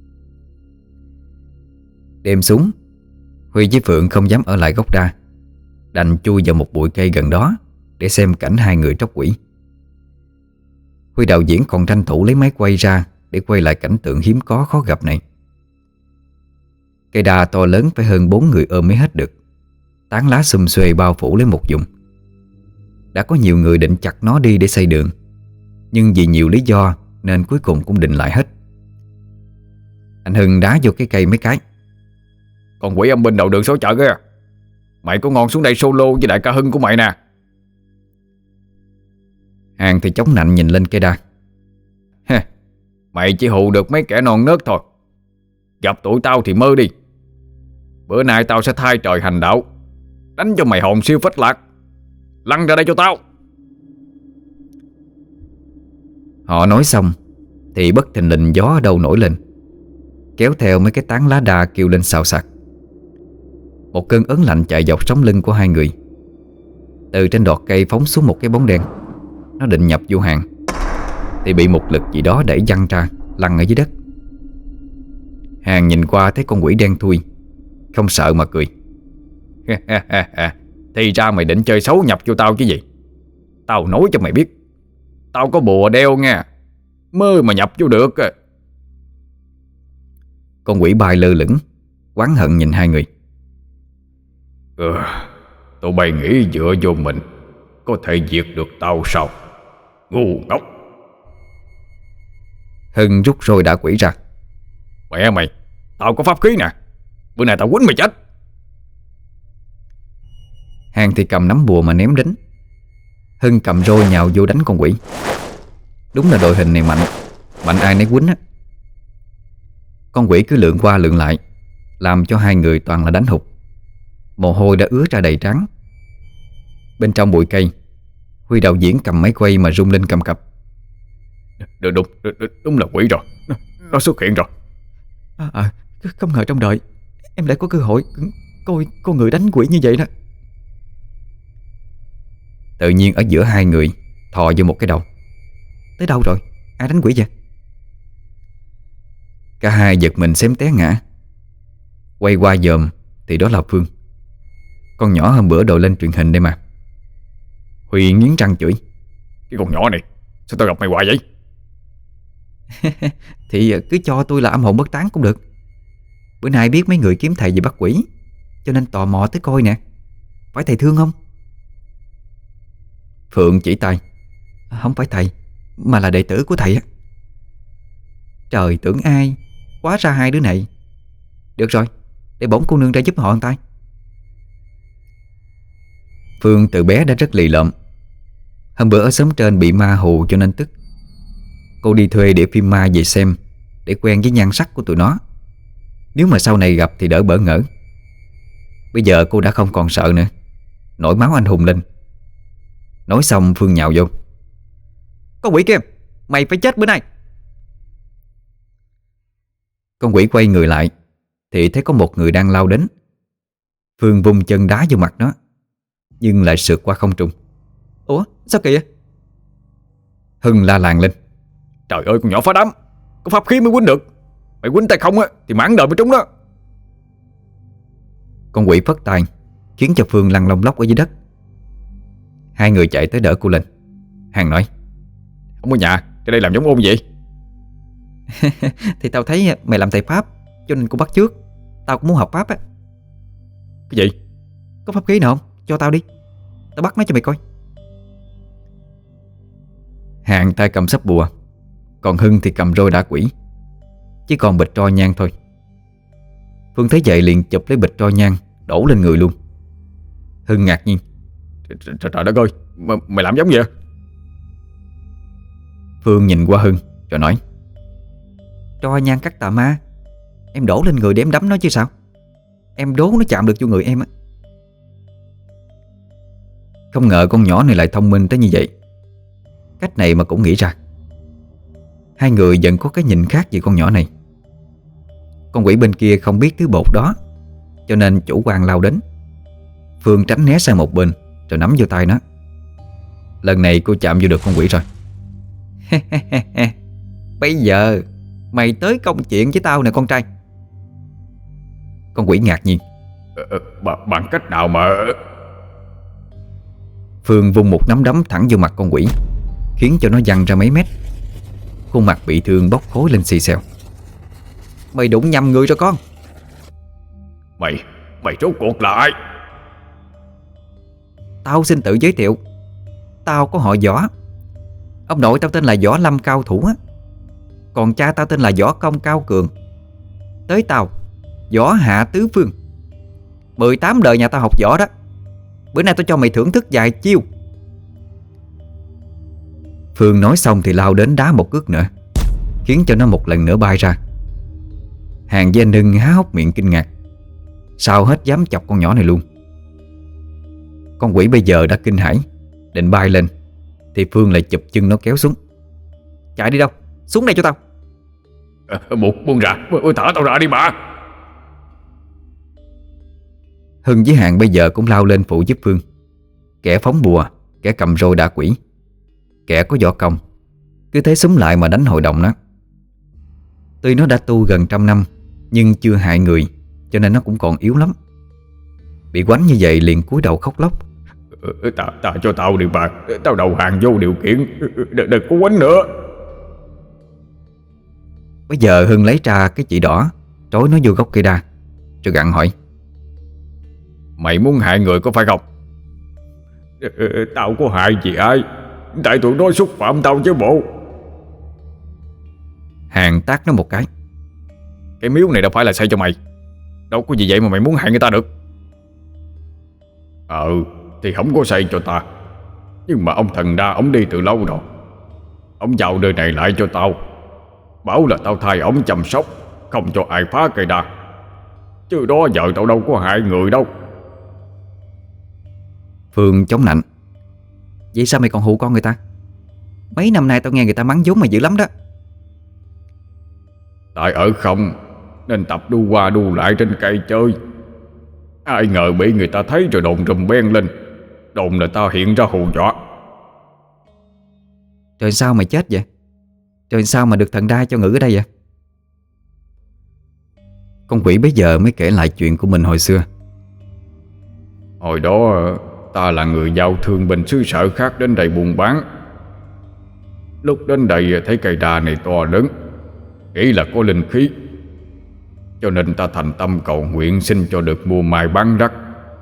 Đêm xuống, Huy với Phượng không dám ở lại gốc đa, đành chui vào một bụi cây gần đó để xem cảnh hai người tróc quỷ. Huy đạo diễn còn tranh thủ lấy máy quay ra để quay lại cảnh tượng hiếm có khó gặp này. Cây đa to lớn phải hơn 4 người ôm mới hết được, tán lá xum xuê bao phủ lấy một vùng. Đã có nhiều người định chặt nó đi để xây đường, nhưng vì nhiều lý do nên cuối cùng cũng định lại hết. Anh Hưng đá vô cái cây mấy cái: Con quỷ âm binh đầu đường số chợ kìa, mày có ngon xuống đây solo với đại ca Hưng của mày nè. Hàng thì chống nạnh nhìn lên cây đa: Mày chỉ hù được mấy kẻ non nớt thôi, gặp tụi tao thì mơ đi. Bữa nay tao sẽ thay trời hành đạo, đánh cho mày hồn siêu phách lạc. Lăn ra đây cho tao. Họ nói xong thì bất thình lình gió ở đâu nổi lên, kéo theo mấy cái tán lá đa kêu lên xào xạc. Một cơn ớn lạnh chạy dọc sống lưng của hai người. Từ trên đọt cây phóng xuống một cái bóng đen. Nó định nhập vô Hàng thì bị một lực gì đó đẩy văng ra, lăn ở dưới đất. Hàng nhìn qua thấy con quỷ đen thui, không sợ mà cười: Thì ra mày định chơi xấu nhập vô tao chứ gì. Tao nói cho mày biết, tao có bùa đeo nha, mơ mà nhập vô được. Con quỷ bay lơ lửng, oán hận nhìn hai người. Tụi bay nghĩ dựa vô mình có thể diệt được tao sao? Ngu ngốc. Hưng rút rồi đã quỷ ra. Mẹ mày, tao có pháp khí nè, bữa nay tao quýnh mày chết. Hàng thì cầm nắm bùa mà ném đến. Hưng cầm roi nhào vô đánh con quỷ. Đúng là đội hình này mạnh, mạnh ai nấy quýnh á. Con quỷ cứ lượn qua lượn lại, làm cho hai người toàn là đánh hụt. Mồ hôi đã ứa ra đầy trán. Bên trong bụi cây, Huy đạo diễn cầm máy quay mà rung lên cầm cập. Đúng là quỷ rồi, nó xuất hiện rồi. Không ngờ trong đời em lại có cơ hội coi con người đánh quỷ như vậy đó. Tự nhiên ở giữa hai người thò vô một cái đầu. Tới đâu rồi? Ai đánh quỷ vậy? Cả hai giật mình xém té ngã. Quay qua dòm thì đó là Phương, con nhỏ hôm bữa đội lên truyền hình đây mà. Huy nghiến răng chửi. Cái con nhỏ này, sao tao gặp mày hoài vậy? Thì cứ cho tôi là âm hồn bất tán cũng được. Bữa nay biết mấy người kiếm thầy về bắt quỷ, cho nên tò mò tới coi nè. Phải thầy Thương không? Phượng chỉ tay. Không phải thầy, mà là đệ tử của thầy á. Trời, tưởng ai, hóa ra hai đứa này. Được rồi, để bổn cô nương ra giúp họ một tay. Phương từ bé đã rất lì lợm. Hôm bữa ở xóm trên bị ma hù cho nên tức. Cô đi thuê đĩa phim ma về xem, để quen với nhan sắc của tụi nó. Nếu mà sau này gặp thì đỡ bỡ ngỡ. Bây giờ cô đã không còn sợ nữa, nổi máu anh hùng lên. Nói xong Phương nhào vô. Con quỷ kia, mày phải chết bữa nay. Con quỷ quay người lại thì thấy có một người đang lao đến. Phương vung chân đá vô mặt nó, nhưng lại sượt qua không trung. Ủa sao kìa? Hưng la làng lên. Trời ơi, con nhỏ phá đám, có pháp khí mới quýnh được. Mày quýnh tay không á thì mãn đời mới trúng đó. Con quỷ phất tay, khiến cho Phương lăn lông lóc ở dưới đất. Hai người chạy tới đỡ cô lên. Hàng nói. Không có nhà, trên đây làm giống ôn vậy. Thì tao thấy mày làm thầy Pháp, cho nên cũng bắt chước. Tao cũng muốn học Pháp á. Cái gì? Có pháp khí nào không? Cho tao đi, tao bắt nó cho mày coi. Hàng tay cầm sắp bùa, còn Hưng thì cầm roi đả quỷ, chỉ còn bịch tro nhang thôi. Phương thấy vậy liền chụp lấy bịch tro nhang đổ lên người luôn. Hưng ngạc nhiên. Trời đất ơi, mày làm giống vậy? Phương nhìn qua Hưng rồi nói. Tro nhang cắt tà ma, em đổ lên người để em đấm nó chứ sao. Em đố nó chạm được vô người em á. Không ngờ con nhỏ này lại thông minh tới như vậy. Cách này mà cũng nghĩ ra. Hai người vẫn có cái nhìn khác về con nhỏ này. Con quỷ bên kia không biết thứ bột đó, cho nên chủ quan lao đến. Phương tránh né sang một bên rồi nắm vô tay nó. Lần này cô chạm vô được con quỷ rồi. Bây giờ mày tới công chuyện với tao nè con trai. Con quỷ ngạc nhiên. Bằng cách nào mà... Phương vung một nắm đấm thẳng vô mặt con quỷ, khiến cho nó văng ra mấy mét. Khuôn mặt bị thương bốc khói lên xì xèo. Mày đụng nhầm người rồi con. Mày rốt cuộc là ai? Tao xin tự giới thiệu. Tao có họ Võ. Ông nội tao tên là Võ Lâm Cao Thủ á. Còn cha tao tên là Võ Công Cao Cường. Tới tao Võ Hạ Tứ Phương. 18 đời nhà tao học võ đó. Bữa nay tao cho mày thưởng thức vài chiêu. Phương nói xong thì lao đến đá một cước nữa, khiến cho nó một lần nữa bay ra. Hàng với anh Hưng há hốc miệng kinh ngạc. Sao hết dám chọc con nhỏ này luôn. Con quỷ bây giờ đã kinh hãi, định bay lên thì Phương lại chụp chân nó kéo xuống. Chạy đi đâu? Xuống đây cho tao. Buông ra, thả tao ra đi mà. Hưng với Hàng bây giờ cũng lao lên phụ giúp Phương. Kẻ phóng bùa, kẻ cầm roi đả quỷ, kẻ có võ công. Cứ thế xúm lại mà đánh hội đồng nó. Tuy nó đã tu gần 100 năm, nhưng chưa hại người, cho nên nó cũng còn yếu lắm. bị quánh như vậy liền cúi đầu khóc lóc. Ta cho tao đi bà. Tao đầu hàng vô điều kiện. Đừng có quánh nữa. Bây giờ Hưng lấy ra cái chỉ đỏ, trói nó vô gốc cây đa, rồi gặng hỏi: Mày muốn hại người có phải không? Tao có hại gì ai? Tại tụi nó xúc phạm tao chứ bộ. Hàng tát nó một cái. Cái miếu này đâu phải là xây cho mày. Đâu có gì vậy mà mày muốn hại người ta được. Thì không có xây cho ta. Nhưng mà ông thần đa ông đi từ lâu rồi. Ông giao nơi này lại cho tao, bảo là tao thay ông chăm sóc, không cho ai phá cây đa. Chứ đó giờ tao đâu có hại người đâu. Phương chống nạnh: Vậy sao mày còn hù con người ta? Mấy năm nay tao nghe người ta mắng vốn mày dữ lắm đó. Tại ở không nên tập đu qua đu lại trên cây chơi. Ai ngờ bị người ta thấy rồi đồn rùm beng lên, đồn là tao hiện ra hù dọa. Rồi sao mày chết vậy? Rồi sao mà được thần đa cho ngự ở đây vậy? Con quỷ bấy giờ mới kể lại chuyện của mình hồi xưa. Hồi đó ta là người giao thương bên xứ sở khác đến đây buôn bán. Lúc đến đây thấy cây đa này to lớn, nghĩ là có linh khí, cho nên ta thành tâm cầu nguyện xin cho được mua mai bán đắt.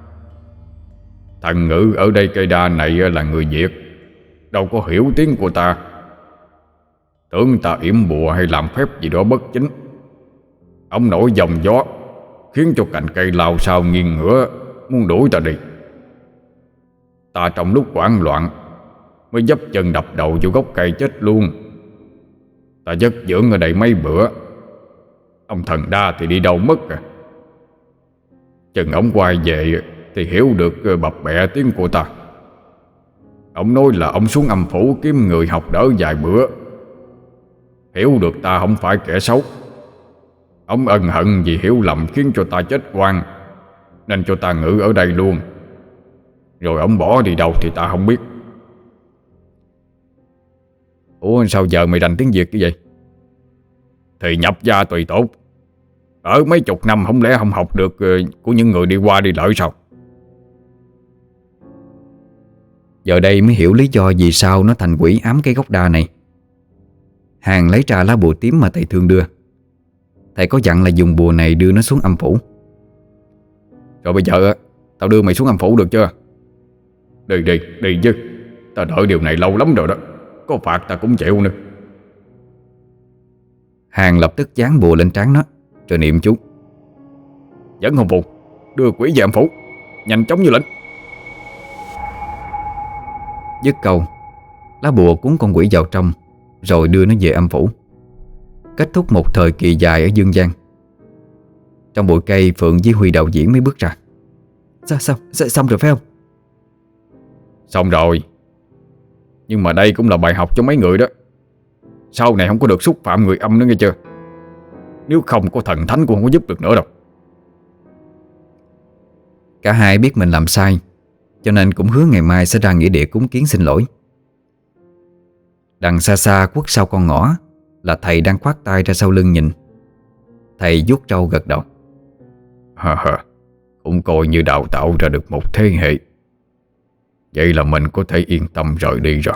Thần ngữ ở đây cây đa này là người Việt, đâu có hiểu tiếng của ta. Tưởng ta yểm bùa hay làm phép gì đó bất chính. Ông nổi dòng gió, khiến cho cành cây lao sao nghiêng ngửa, muốn đuổi ta đi. Ta trong lúc hoảng loạn mới dấp chân đập đầu vô gốc cây chết luôn. Ta giấc dưỡng ở đây mấy bữa. Ông thần đa thì đi đâu mất à. Chừng ông quay về thì hiểu được bập bẹ tiếng của ta. Ông nói là ông xuống âm phủ kiếm người học đỡ vài bữa. Hiểu được ta không phải kẻ xấu. Ông ân hận vì hiểu lầm khiến cho ta chết oan, nên cho ta ngự ở đây luôn. Rồi ông bỏ đi đâu thì ta không biết. Ủa sao giờ mày rành tiếng Việt như vậy? Thì nhập gia tùy tốt. Ở mấy chục năm không lẽ không học được của những người đi qua đi lại sao? Giờ đây mới hiểu lý do vì sao nó thành quỷ ám cái gốc đa này. Hàng lấy ra lá bùa tím mà thầy Thương đưa. Thầy có dặn là dùng bùa này đưa nó xuống âm phủ. Rồi bây giờ tao đưa mày xuống âm phủ được chưa? Đi chứ. Tao đợi điều này lâu lắm rồi đó. Có phạt ta cũng chịu nữa. Hàng lập tức dán bùa lên trán nó, rồi niệm chú: Dẫn hồn phù, đưa quỷ về âm phủ, nhanh chóng như lệnh. Dứt câu, lá bùa cuốn con quỷ vào trong, rồi đưa nó về âm phủ, kết thúc một thời kỳ dài ở dương gian. Trong bụi cây, Phượng với Huy đạo diễn mới bước ra. Sao xong rồi phải không? Xong rồi. Nhưng mà đây cũng là bài học cho mấy người đó. Sau này không có được xúc phạm người âm nữa nghe chưa. Nếu không có thần thánh cũng không có giúp được nữa đâu. Cả hai biết mình làm sai, cho nên cũng hứa ngày mai sẽ ra nghĩa địa cúng kiến xin lỗi. Đằng xa xa khuất sau con ngõ là thầy đang khoác tay ra sau lưng nhìn. Thầy vuốt râu gật đầu. Cũng coi như đào tạo ra được một thế hệ. Vậy là mình có thể yên tâm rời đi rồi.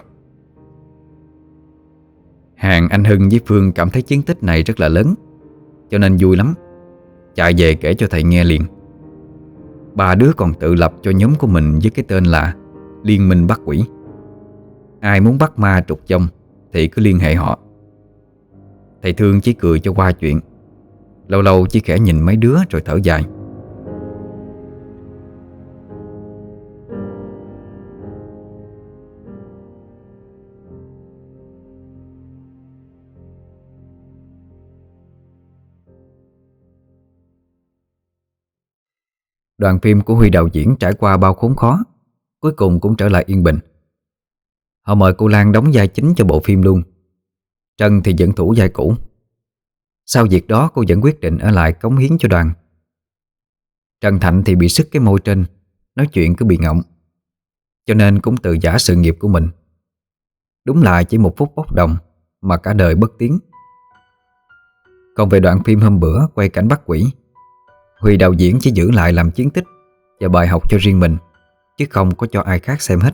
Hàng, anh Hưng với Phương cảm thấy chiến tích này rất là lớn, cho nên vui lắm, chạy về kể cho thầy nghe liền. Ba đứa còn tự lập cho nhóm của mình với cái tên là Liên minh bắt quỷ. Ai muốn bắt ma trục vong thì cứ liên hệ họ. Thầy Thương chỉ cười cho qua chuyện, lâu lâu chỉ khẽ nhìn mấy đứa rồi thở dài. Đoàn phim của Huy đạo diễn trải qua bao khốn khó, cuối cùng cũng trở lại yên bình. Họ mời cô Lan đóng vai chính cho bộ phim luôn. Trân thì vẫn thủ vai cũ. Sau việc đó cô vẫn quyết định ở lại cống hiến cho đoàn. Trần Thạnh thì bị sứt cái môi trên, nói chuyện cứ bị ngọng, cho nên cũng tự giả sự nghiệp của mình. Đúng là chỉ một phút bốc đồng mà cả đời bất tiến. Còn về đoạn phim hôm bữa quay cảnh bắt quỷ, Huy đạo diễn chỉ giữ lại làm chiến tích, và bài học cho riêng mình, chứ không có cho ai khác xem hết.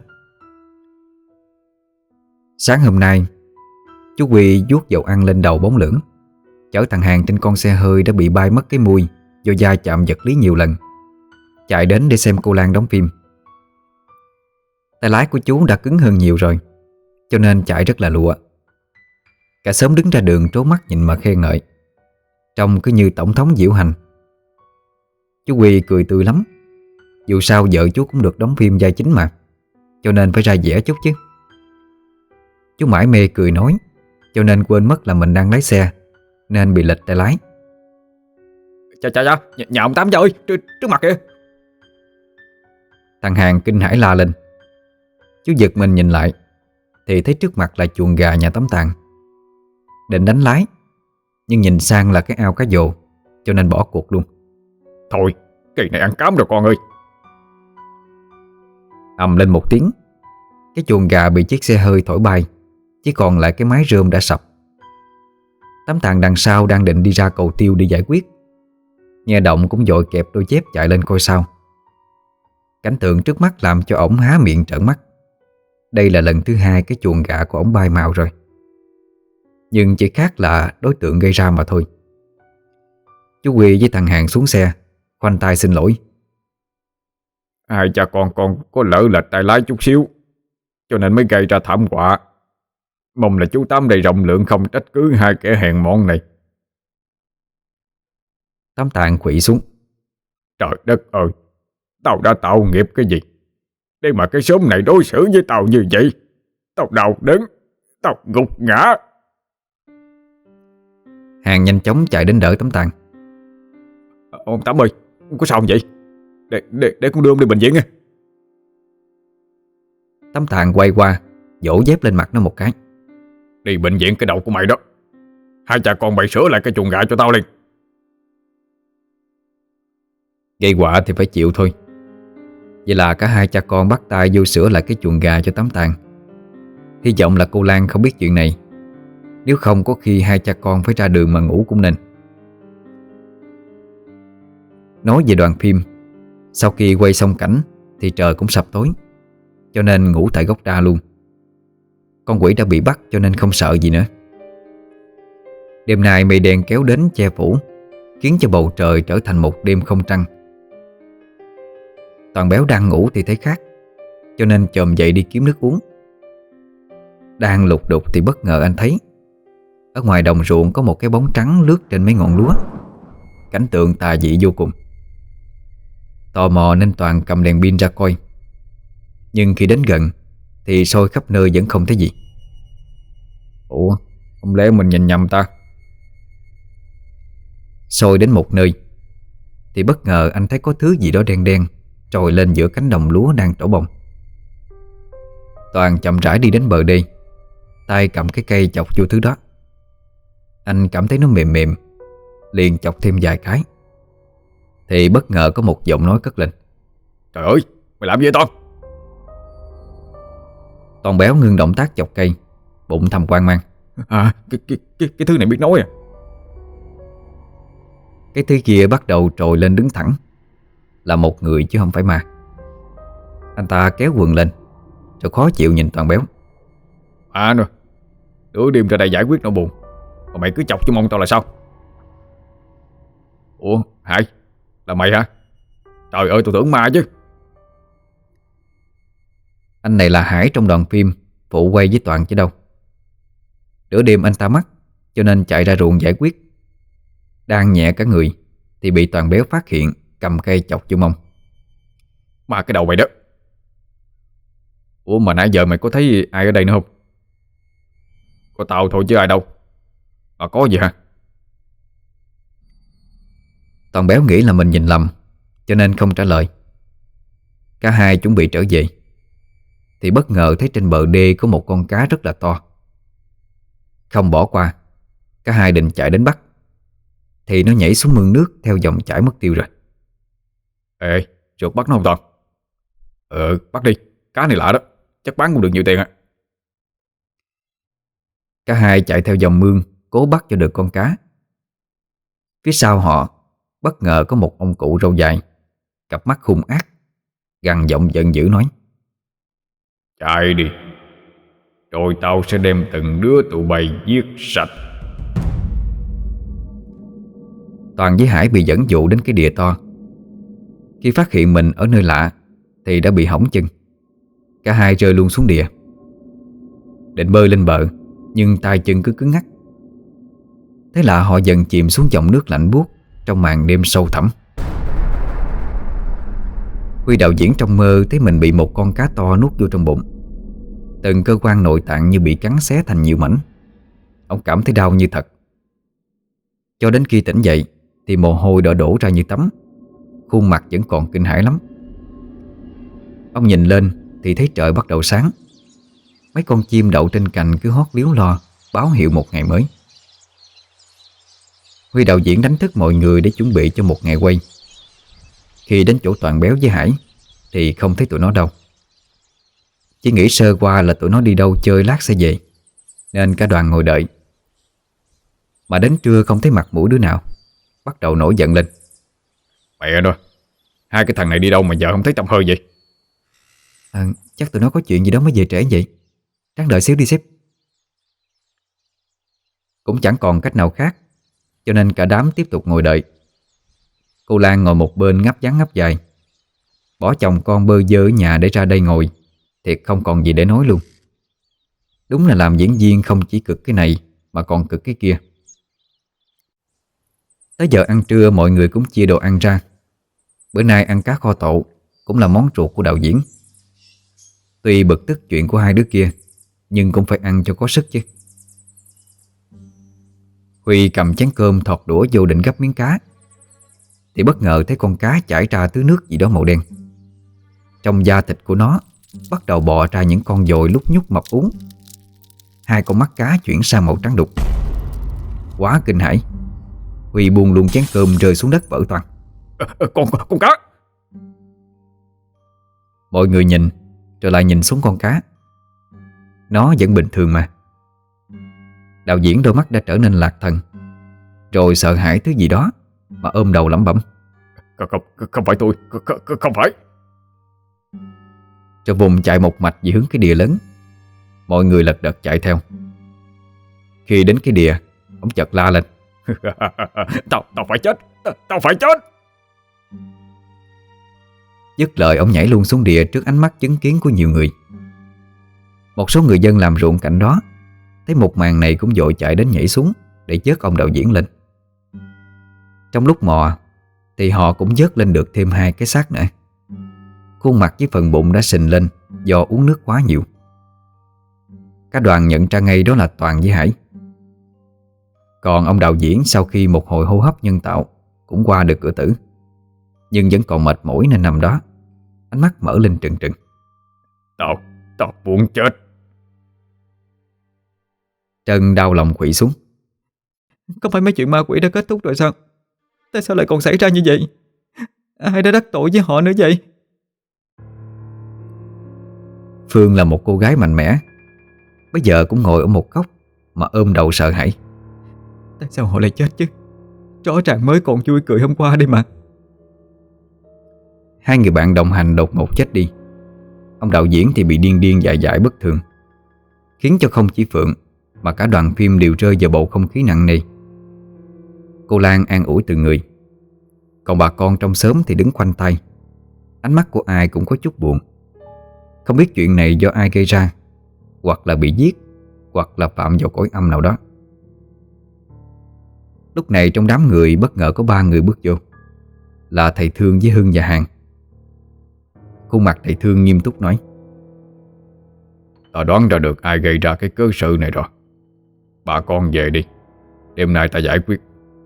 Sáng hôm nay, chú Quy vuốt dầu ăn lên đầu bóng lưỡng, chở thằng Hàng trên con xe hơi đã bị bay mất cái mui do va chạm vật lý nhiều lần, chạy đến để xem cô Lan đóng phim. Tay lái của chú đã cứng hơn nhiều rồi, cho nên chạy rất là lụa. Cả xóm đứng ra đường trố mắt nhìn mà khen ngợi, trông cứ như tổng thống diễu hành. Chú Quy cười tươi lắm. Dù sao vợ chú cũng được đóng phim vai chính mà, cho nên phải ra vẻ chút chứ. Chú mải mê cười nói, cho nên quên mất là mình đang lái xe, nên bị lệch tay lái. Chà, nhà ông Tám ơi, trước mặt kìa. Thằng Hàng kinh hãi la lên. Chú giật mình nhìn lại, thì thấy trước mặt là chuồng gà nhà Tấm Tàn. Định đánh lái, nhưng nhìn sang là cái ao cá dồ, cho nên bỏ cuộc luôn. Thôi, kỳ này ăn cám rồi con ơi. Ầm lên một tiếng, cái chuồng gà bị chiếc xe hơi thổi bay, chỉ còn lại cái mái rơm đã sập. Tấm Tàn đằng sau đang định đi ra cầu tiêu đi giải quyết, nghe động cũng vội kẹp đôi dép chạy lên coi sao. Cảnh tượng trước mắt làm cho ổng há miệng trợn mắt. Đây là lần thứ hai cái chuồng gà của ổng bay màu rồi, nhưng chỉ khác là đối tượng gây ra mà thôi. Chú Quy với thằng Hàng xuống xe, khoanh tay xin lỗi. Hai cha con có lỡ lệch tay lái chút xíu, cho nên mới gây ra thảm họa. Mong là chú Tám đầy rộng lượng không trách cứ hai kẻ hèn mọn này. Tấm Tàn quỵ xuống. Trời đất ơi, tao đã tạo nghiệp cái gì để mà cái xóm này đối xử với tao như vậy? Tao đau đớn, tao gục ngã. Hàng nhanh chóng chạy đến đỡ Tấm Tàn. Ông Tám ơi, ông có sao không vậy? Để con đưa ông đi bệnh viện nha. Tấm Tàn quay qua, vỗ dép lên mặt nó một cái. Đi bệnh viện cái đầu của mày đó. Hai cha con mày sửa lại cái chuồng gà cho tao liền. Gây họa thì phải chịu thôi. Vậy là cả hai cha con bắt tay vô sửa lại cái chuồng gà cho Tấm Tàn. Hy vọng là cô Lan không biết chuyện này, nếu không có khi hai cha con phải ra đường mà ngủ cũng nên. Nói về đoàn phim, sau khi quay xong cảnh thì trời cũng sập tối, cho nên ngủ tại gốc đa luôn. Con quỷ đã bị bắt cho nên không sợ gì nữa. Đêm nay mây đen kéo đến che phủ, khiến cho bầu trời trở thành một đêm không trăng. Toàn Béo đang ngủ thì thấy khác, cho nên chồm dậy đi kiếm nước uống. Đang lục đục thì bất ngờ anh thấy ở ngoài đồng ruộng có một cái bóng trắng lướt trên mấy ngọn lúa. Cảnh tượng tà dị vô cùng. Tò mò nên Toàn cầm đèn pin ra coi, nhưng khi đến gần thì soi khắp nơi vẫn không thấy gì. Ủa, không lẽ mình nhìn nhầm ta? Soi đến một nơi thì bất ngờ anh thấy có thứ gì đó đen đen trồi lên giữa cánh đồng lúa đang trổ bông. Toàn chậm rãi đi đến bờ đê, tay cầm cái cây chọc vô thứ đó. Anh cảm thấy nó mềm mềm, liền chọc thêm vài cái thì bất ngờ có một giọng nói cất lên. Trời ơi, mày làm gì vậy Toàn? Toàn Béo ngưng động tác chọc cây, bụng thầm hoang mang. Cái thứ này biết nói à? Cái thứ kia bắt đầu trồi lên đứng thẳng, là một người chứ không phải ma. Anh ta kéo quần lên rồi khó chịu nhìn Toàn Béo. Nè, nửa đêm ra đây giải quyết nỗi buồn mà mày cứ chọc cho mong tao là sao? Ủa Hải, là mày hả? Trời ơi, tôi tưởng ma chứ. Anh này là Hải trong đoàn phim phụ quay với Toàn chứ đâu. Nửa đêm anh ta mắc, cho nên chạy ra ruộng giải quyết. Đang nhẹ cả người thì bị Toàn Béo phát hiện, cầm cây chọc vô mông. Ma cái đầu mày đó. Ủa mà nãy giờ mày có thấy ai ở đây nữa không? Có tao thôi chứ ai đâu. Có gì hả? Toàn Béo nghĩ là mình nhìn lầm, cho nên không trả lời. Cả hai chuẩn bị trở về thì bất ngờ thấy trên bờ đê có một con cá rất là to. Không bỏ qua, cả hai định chạy đến bắt thì nó nhảy xuống mương nước theo dòng chảy mất tiêu rồi. Ê, rượt bắt nó không Toàn? Bắt đi, cá này lạ đó, chắc bán cũng được nhiều tiền á. Cả hai chạy theo dòng mương, cố bắt cho được con cá. Phía sau họ bất ngờ có một ông cụ râu dài, cặp mắt hung ác, gằn giọng giận dữ nói: Chạy đi, rồi tao sẽ đem từng đứa tụi bay giết sạch. Toàn với Hải bị dẫn dụ đến cái đìa to. Khi phát hiện mình ở nơi lạ thì đã bị hỏng chân. Cả hai rơi luôn xuống đìa. Định bơi lên bờ, nhưng tay chân cứ cứng ngắc. Thế là họ dần chìm xuống dòng nước lạnh buốt trong màn đêm sâu thẳm. Huy đạo diễn trong mơ thấy mình bị một con cá to nuốt vô trong bụng. Từng cơ quan nội tạng như bị cắn xé thành nhiều mảnh. Ông cảm thấy đau như thật. Cho đến khi tỉnh dậy thì mồ hôi đã đổ ra như tắm. Khuôn mặt vẫn còn kinh hãi lắm. Ông nhìn lên thì thấy trời bắt đầu sáng. Mấy con chim đậu trên cành cứ hót líu lo, báo hiệu một ngày mới. Huy đạo diễn đánh thức mọi người để chuẩn bị cho một ngày quay. Khi đến chỗ Toàn Béo với Hải thì không thấy tụi nó đâu. Chỉ nghĩ sơ qua là tụi nó đi đâu chơi lát sẽ về, nên cả đoàn ngồi đợi. Mà đến trưa không thấy mặt mũi đứa nào, bắt đầu nổi giận lên. Mẹ nó, hai cái thằng này đi đâu mà giờ không thấy tăm hơi vậy? Chắc tụi nó có chuyện gì đó mới về trễ vậy. Ráng đợi xíu đi sếp. Cũng chẳng còn cách nào khác, cho nên cả đám tiếp tục ngồi đợi. Cô Lan ngồi một bên ngáp ngắn ngáp dài. Bỏ chồng con bơ vơ ở nhà để ra đây ngồi, thiệt không còn gì để nói luôn. Đúng là làm diễn viên không chỉ cực cái này mà còn cực cái kia. Tới giờ ăn trưa mọi người cũng chia đồ ăn ra. Bữa nay ăn cá kho tộ, cũng là món ruột của đạo diễn. Tuy bực tức chuyện của hai đứa kia, nhưng cũng phải ăn cho có sức chứ. Huy cầm chén cơm thọt đũa vô định gắp miếng cá thì bất ngờ thấy con cá chảy ra thứ nước gì đó màu đen. Trong da thịt của nó bắt đầu bò ra những con dồi lúc nhúc mập úng. Hai con mắt cá chuyển sang màu trắng đục. Quá kinh hãi, Huy buông luôn chén cơm rơi xuống đất vỡ toang. Con cá! Mọi người nhìn rồi lại nhìn xuống con cá. Nó vẫn bình thường mà. Đạo diễn đôi mắt đã trở nên lạc thần, rồi sợ hãi thứ gì đó mà ôm đầu lẩm bẩm: Không phải tôi, không phải. Rồi vùng chạy một mạch về hướng cái đìa lớn. Mọi người lật đật chạy theo. Khi đến cái đìa, ông chợt la lên: Tao phải chết, tao phải chết. Dứt lời ông nhảy luôn xuống đìa trước ánh mắt chứng kiến của nhiều người. Một số người dân làm ruộng cạnh đó thấy một màn này cũng vội chạy đến nhảy xuống để vớt ông đạo diễn lên. Trong lúc mò thì họ cũng vớt lên được thêm hai cái xác nữa. Khuôn mặt với phần bụng đã sình lên do uống nước quá nhiều. Cả đoàn nhận ra ngay đó là Toàn với Hải. Còn ông đạo diễn sau khi một hồi hô hấp nhân tạo cũng qua được cửa tử, nhưng vẫn còn mệt mỏi nên nằm đó, ánh mắt mở lên trừng trừng. Tao muốn chết. Trân đau lòng quỵ xuống. Không phải mấy chuyện ma quỷ đã kết thúc rồi sao? Tại sao lại còn xảy ra như vậy? Ai đã đắc tội với họ nữa vậy? Phương là một cô gái mạnh mẽ, bây giờ cũng ngồi ở một góc mà ôm đầu sợ hãi. Tại sao họ lại chết chứ? Rõ ràng mới còn vui cười hôm qua đây mà. Hai người bạn đồng hành đột ngột chết đi. Ông đạo diễn thì bị điên điên dại dại bất thường, khiến cho không chỉ Phượng mà cả đoàn phim đều rơi vào bầu không khí nặng nề. Cô Lan an ủi từng người, còn bà con trong xóm thì đứng khoanh tay. Ánh mắt của ai cũng có chút buồn. Không biết chuyện này do ai gây ra, hoặc là bị giết, hoặc là phạm vào cõi âm nào đó. Lúc này trong đám người bất ngờ có ba người bước vô, là thầy Thương với Hưng và Hàng. Khuôn mặt thầy Thương nghiêm túc nói: Tao đoán ra được ai gây ra cái cớ sự này rồi. Bà con về đi, đêm nay ta giải quyết.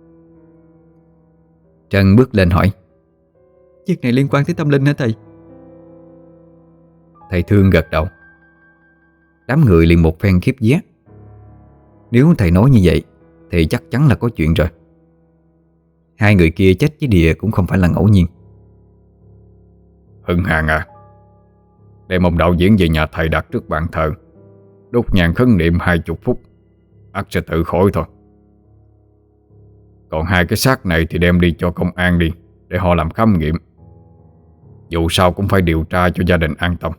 Trân bước lên hỏi: Việc này liên quan tới tâm linh hả thầy? Thầy Thương gật đầu. Đám người liền một phen khiếp vía. Nếu thầy nói như vậy thì chắc chắn là có chuyện rồi. Hai người kia chết với đìa cũng không phải là ngẫu nhiên. Hưng Hàng à, đem ông đạo diễn về nhà thầy đặt trước bàn thờ, đốt nhang khấn niệm 20 phút, ắt sẽ tự khỏi thôi. Còn hai cái xác này thì đem đi cho công an đi, để họ làm khám nghiệm. Dù sao cũng phải điều tra cho gia đình an tâm.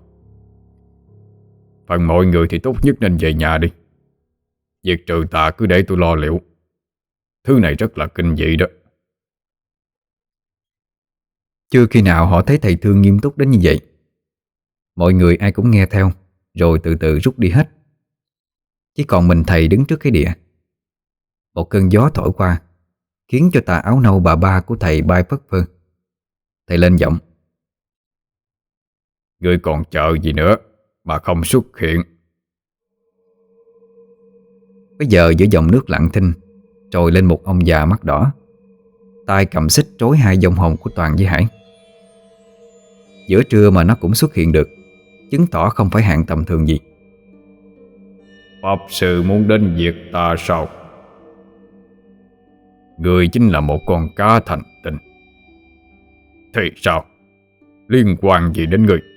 Phần mọi người thì tốt nhất nên về nhà đi. Việc trừ tà cứ để tôi lo liệu. Thứ này rất là kinh dị đó. Chưa khi nào họ thấy thầy Thương nghiêm túc đến như vậy. Mọi người ai cũng nghe theo, rồi từ từ rút đi hết. Chỉ còn mình thầy đứng trước cái đĩa. Một cơn gió thổi qua, khiến cho tà áo nâu bà ba của thầy bay phất phơ. Thầy lên giọng: Ngươi còn chờ gì nữa mà không xuất hiện? Bây giờ giữa dòng nước lặng thinh trồi lên một ông già mắt đỏ, tay cầm xích trối hai vong hồn của Toàn với Hải. Giữa trưa mà nó cũng xuất hiện được, chứng tỏ không phải hạng tầm thường gì. Pháp sư muốn đến diệt ta sao? Ngươi chính là một con cá thành tinh. Thì sao? Liên quan gì đến ngươi?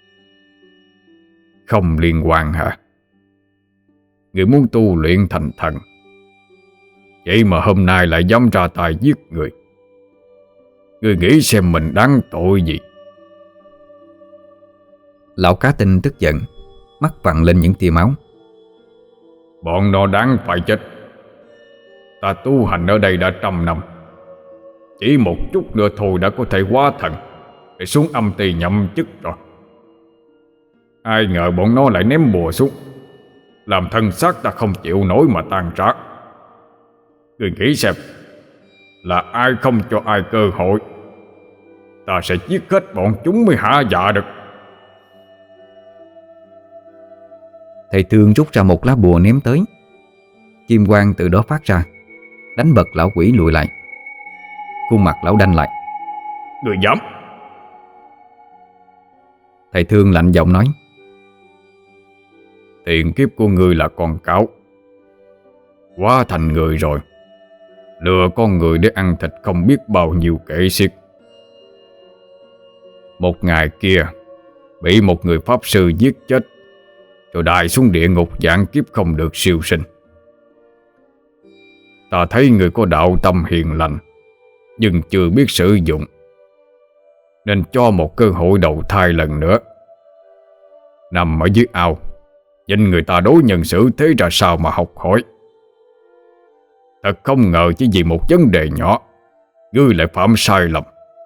Không liên quan hả? Ngươi muốn tu luyện thành thần, vậy mà hôm nay lại dám ra tay giết người. Ngươi nghĩ xem mình đáng tội gì? Lão cá tinh tức giận, mắt vằn lên những tia máu. Bọn nó đáng phải chết. Ta tu hành ở đây đã 100 năm, chỉ một chút nữa thôi đã có thể hóa thần để xuống âm ty nhậm chức rồi. Ai ngờ bọn nó lại ném bùa xuống, làm thân xác ta không chịu nổi mà tan rã. Ngươi nghĩ xem, là ai không cho ai cơ hội, ta sẽ giết hết bọn chúng mới hả dạ được. Thầy Thương rút ra một lá bùa ném tới. Kim quang từ đó phát ra, đánh bật lão quỷ lùi lại. Khuôn mặt lão đanh lại. Ngươi dám? Thầy Thương lạnh giọng nói: Tiền kiếp của ngươi là con cáo, hóa thành người rồi, lừa con người để ăn thịt không biết bao nhiêu kẻ xiết. Một ngày kia bị một người pháp sư giết chết, rồi đày xuống địa ngục vạn kiếp không được siêu sinh. Ta thấy người có đạo tâm hiền lành, nhưng chưa biết sử dụng, nên cho một cơ hội đầu thai lần nữa. Nằm ở dưới ao, nhìn người ta đối nhân xử thế ra sao mà học hỏi. Thật không ngờ chỉ vì một vấn đề nhỏ, ngươi lại phạm sai lầm.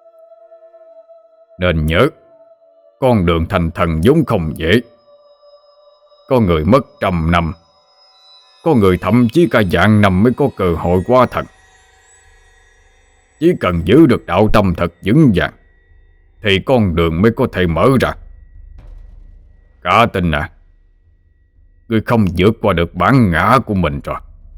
Nên nhớ, con đường thành thần vốn không dễ. Có người mất 100 năm, có người thậm chí cả vạn năm mới có cơ hội hóa thần. Chỉ cần giữ được đạo tâm thật vững vàng, thì con đường mới có thể mở ra. Cả tin à, ngươi không vượt qua được bản ngã của mình rồi.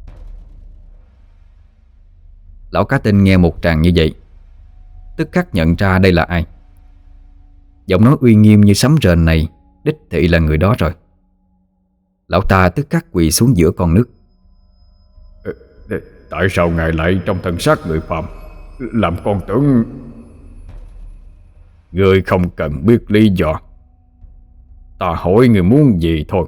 Lão cá tinh nghe một tràng như vậy, tức khắc nhận ra đây là ai. Giọng nói uy nghiêm như sấm rền này đích thị là người đó rồi. Lão ta tức khắc quỳ xuống giữa con nước. Tại sao ngài lại trong thân xác người phạm, làm con tưởng... Ngươi không cần biết lý do, ta hỏi người muốn gì thôi.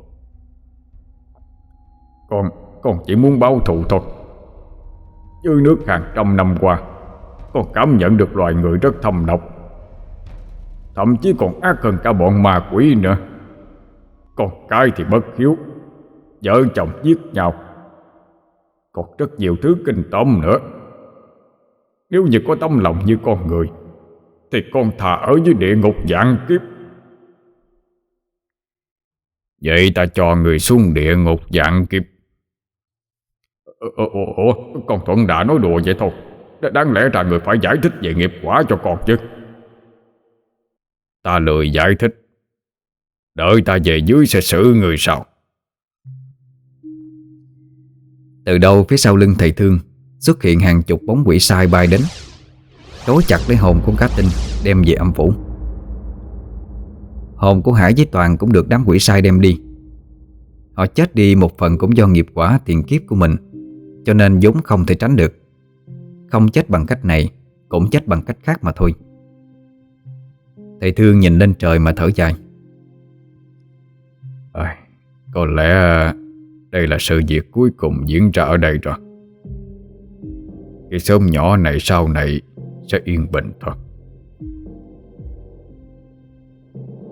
Con chỉ muốn báo thù thôi. Dưới nước hàng trăm năm qua, con cảm nhận được loài người rất thâm độc, thậm chí còn ác hơn cả bọn ma quỷ nữa. Con cái thì bất hiếu, vợ chồng giết nhau, còn rất nhiều thứ kinh tởm nữa. Nếu như có tấm lòng như con người, thì con thà ở dưới địa ngục vạn kiếp. Vậy ta cho người xuống địa ngục vạn kiếp. Ủa, con Thuận đã nói đùa vậy thôi. Đáng lẽ ra người phải giải thích về nghiệp quả cho con chứ. Ta lười giải thích, đợi ta về dưới sẽ xử người sao. Từ đâu phía sau lưng thầy Thương xuất hiện hàng chục bóng quỷ sai bay đến, trói chặt lấy hồn con cá tinh, đem về âm phủ. Hồn của Hải với Toàn cũng được đám quỷ sai đem đi. Họ chết đi một phần cũng do nghiệp quả tiền kiếp của mình, cho nên vốn không thể tránh được. Không chết bằng cách này cũng chết bằng cách khác mà thôi. Thầy Thương nhìn lên trời mà thở dài. Có lẽ đây là sự việc cuối cùng diễn ra ở đây rồi. Cái xóm nhỏ này sau này sẽ yên bình thôi.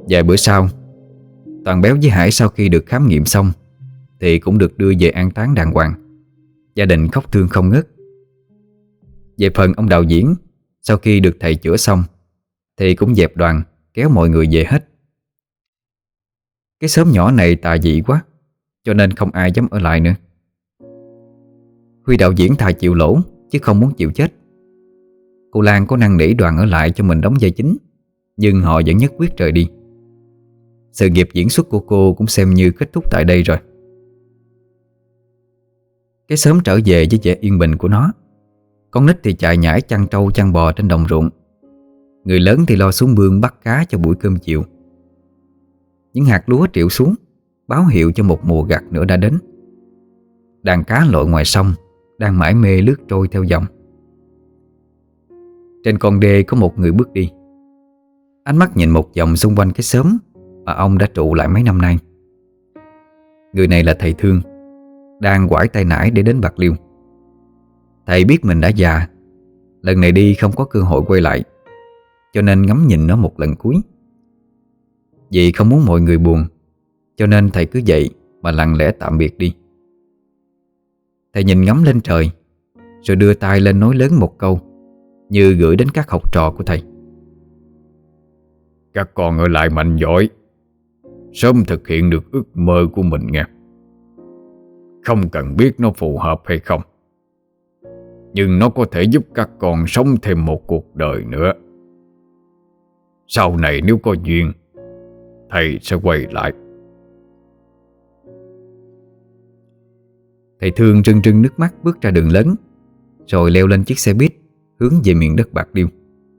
Vài bữa sau, Toàn Béo với Hải sau khi được khám nghiệm xong thì cũng được đưa về an táng đàng hoàng. Gia đình khóc thương không ngớt. Về phần ông đạo diễn, sau khi được thầy chữa xong thì cũng dẹp đoàn kéo mọi người về hết. Cái xóm nhỏ này tà dị quá, cho nên không ai dám ở lại nữa. Huy đạo diễn thà chịu lỗ chứ không muốn chịu chết. Cô Lan có năn nỉ đoàn ở lại cho mình đóng vai chính, nhưng họ vẫn nhất quyết rời đi. Sự nghiệp diễn xuất của cô cũng xem như kết thúc tại đây rồi. Cái xóm trở về với vẻ yên bình của nó. Con nít thì chạy nhảy chăn trâu chăn bò trên đồng ruộng. Người lớn thì lo xuống mương bắt cá cho buổi cơm chiều. Những hạt lúa triệu xuống, báo hiệu cho một mùa gặt nữa đã đến. Đàn cá lội ngoài sông đang mải mê lướt trôi theo dòng. Trên con đê có một người bước đi. Ánh mắt nhìn một vòng xung quanh cái xóm mà ông đã trụ lại mấy năm nay. Người này là thầy Thương, đang quải tay nải để đến Bạc Liêu. Thầy biết mình đã già, lần này đi không có cơ hội quay lại, cho nên ngắm nhìn nó một lần cuối. Vì không muốn mọi người buồn, cho nên thầy cứ vậy mà lặng lẽ tạm biệt đi. Thầy nhìn ngắm lên trời, rồi đưa tay lên nói lớn một câu, như gửi đến các học trò của thầy. Các con ở lại mạnh giỏi, sớm thực hiện được ước mơ của mình nghe. Không cần biết nó phù hợp hay không, nhưng nó có thể giúp các con sống thêm một cuộc đời nữa. Sau này nếu có duyên, thầy sẽ quay lại. Thầy Thương rưng rưng nước mắt bước ra đường lớn, rồi leo lên chiếc xe buýt hướng về miền đất Bạc Liêu.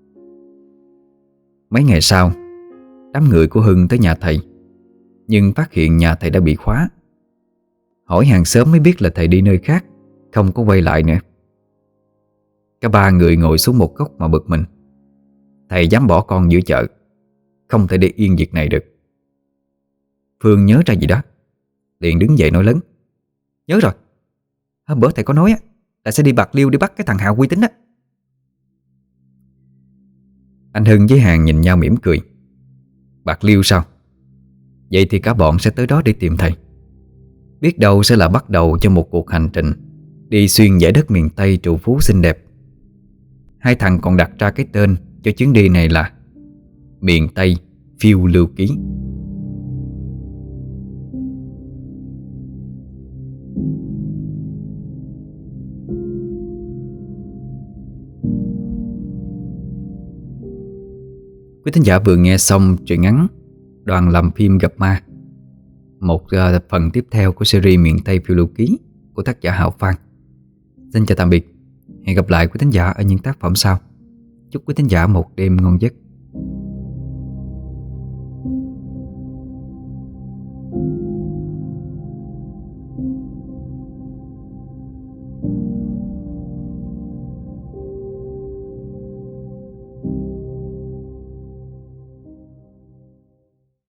Mấy ngày sau, đám người của Hưng tới nhà thầy, nhưng phát hiện nhà thầy đã bị khóa. Hỏi hàng xóm mới biết là thầy đi nơi khác, không có quay lại nữa. Cả ba người ngồi xuống một góc mà bực mình. Thầy dám bỏ con giữa chợ, không thể để yên việc này được. Phương nhớ ra gì đó, liền đứng dậy nói lớn. Nhớ rồi, hôm bữa thầy có nói là sẽ đi Bạc Liêu để bắt cái thằng Hào uy tín á. Anh Hưng với Hàng nhìn nhau mỉm cười. Bạc Liêu sao? Vậy thì cả bọn sẽ tới đó để tìm thầy. Biết đâu sẽ là bắt đầu cho một cuộc hành trình đi xuyên dải đất miền Tây trù phú xinh đẹp. Hai thằng còn đặt ra cái tên cho chuyến đi này là Miền Tây Phiêu Lưu Ký. Quý thính giả vừa nghe xong truyện ngắn Đoàn làm phim gặp ma, một phần tiếp theo của series Miền Tây Phiêu Lưu Ký của tác giả Hạo Phan. Xin chào tạm biệt. Hẹn gặp lại quý thính giả ở những tác phẩm sau. Chúc quý thính giả một đêm ngon giấc.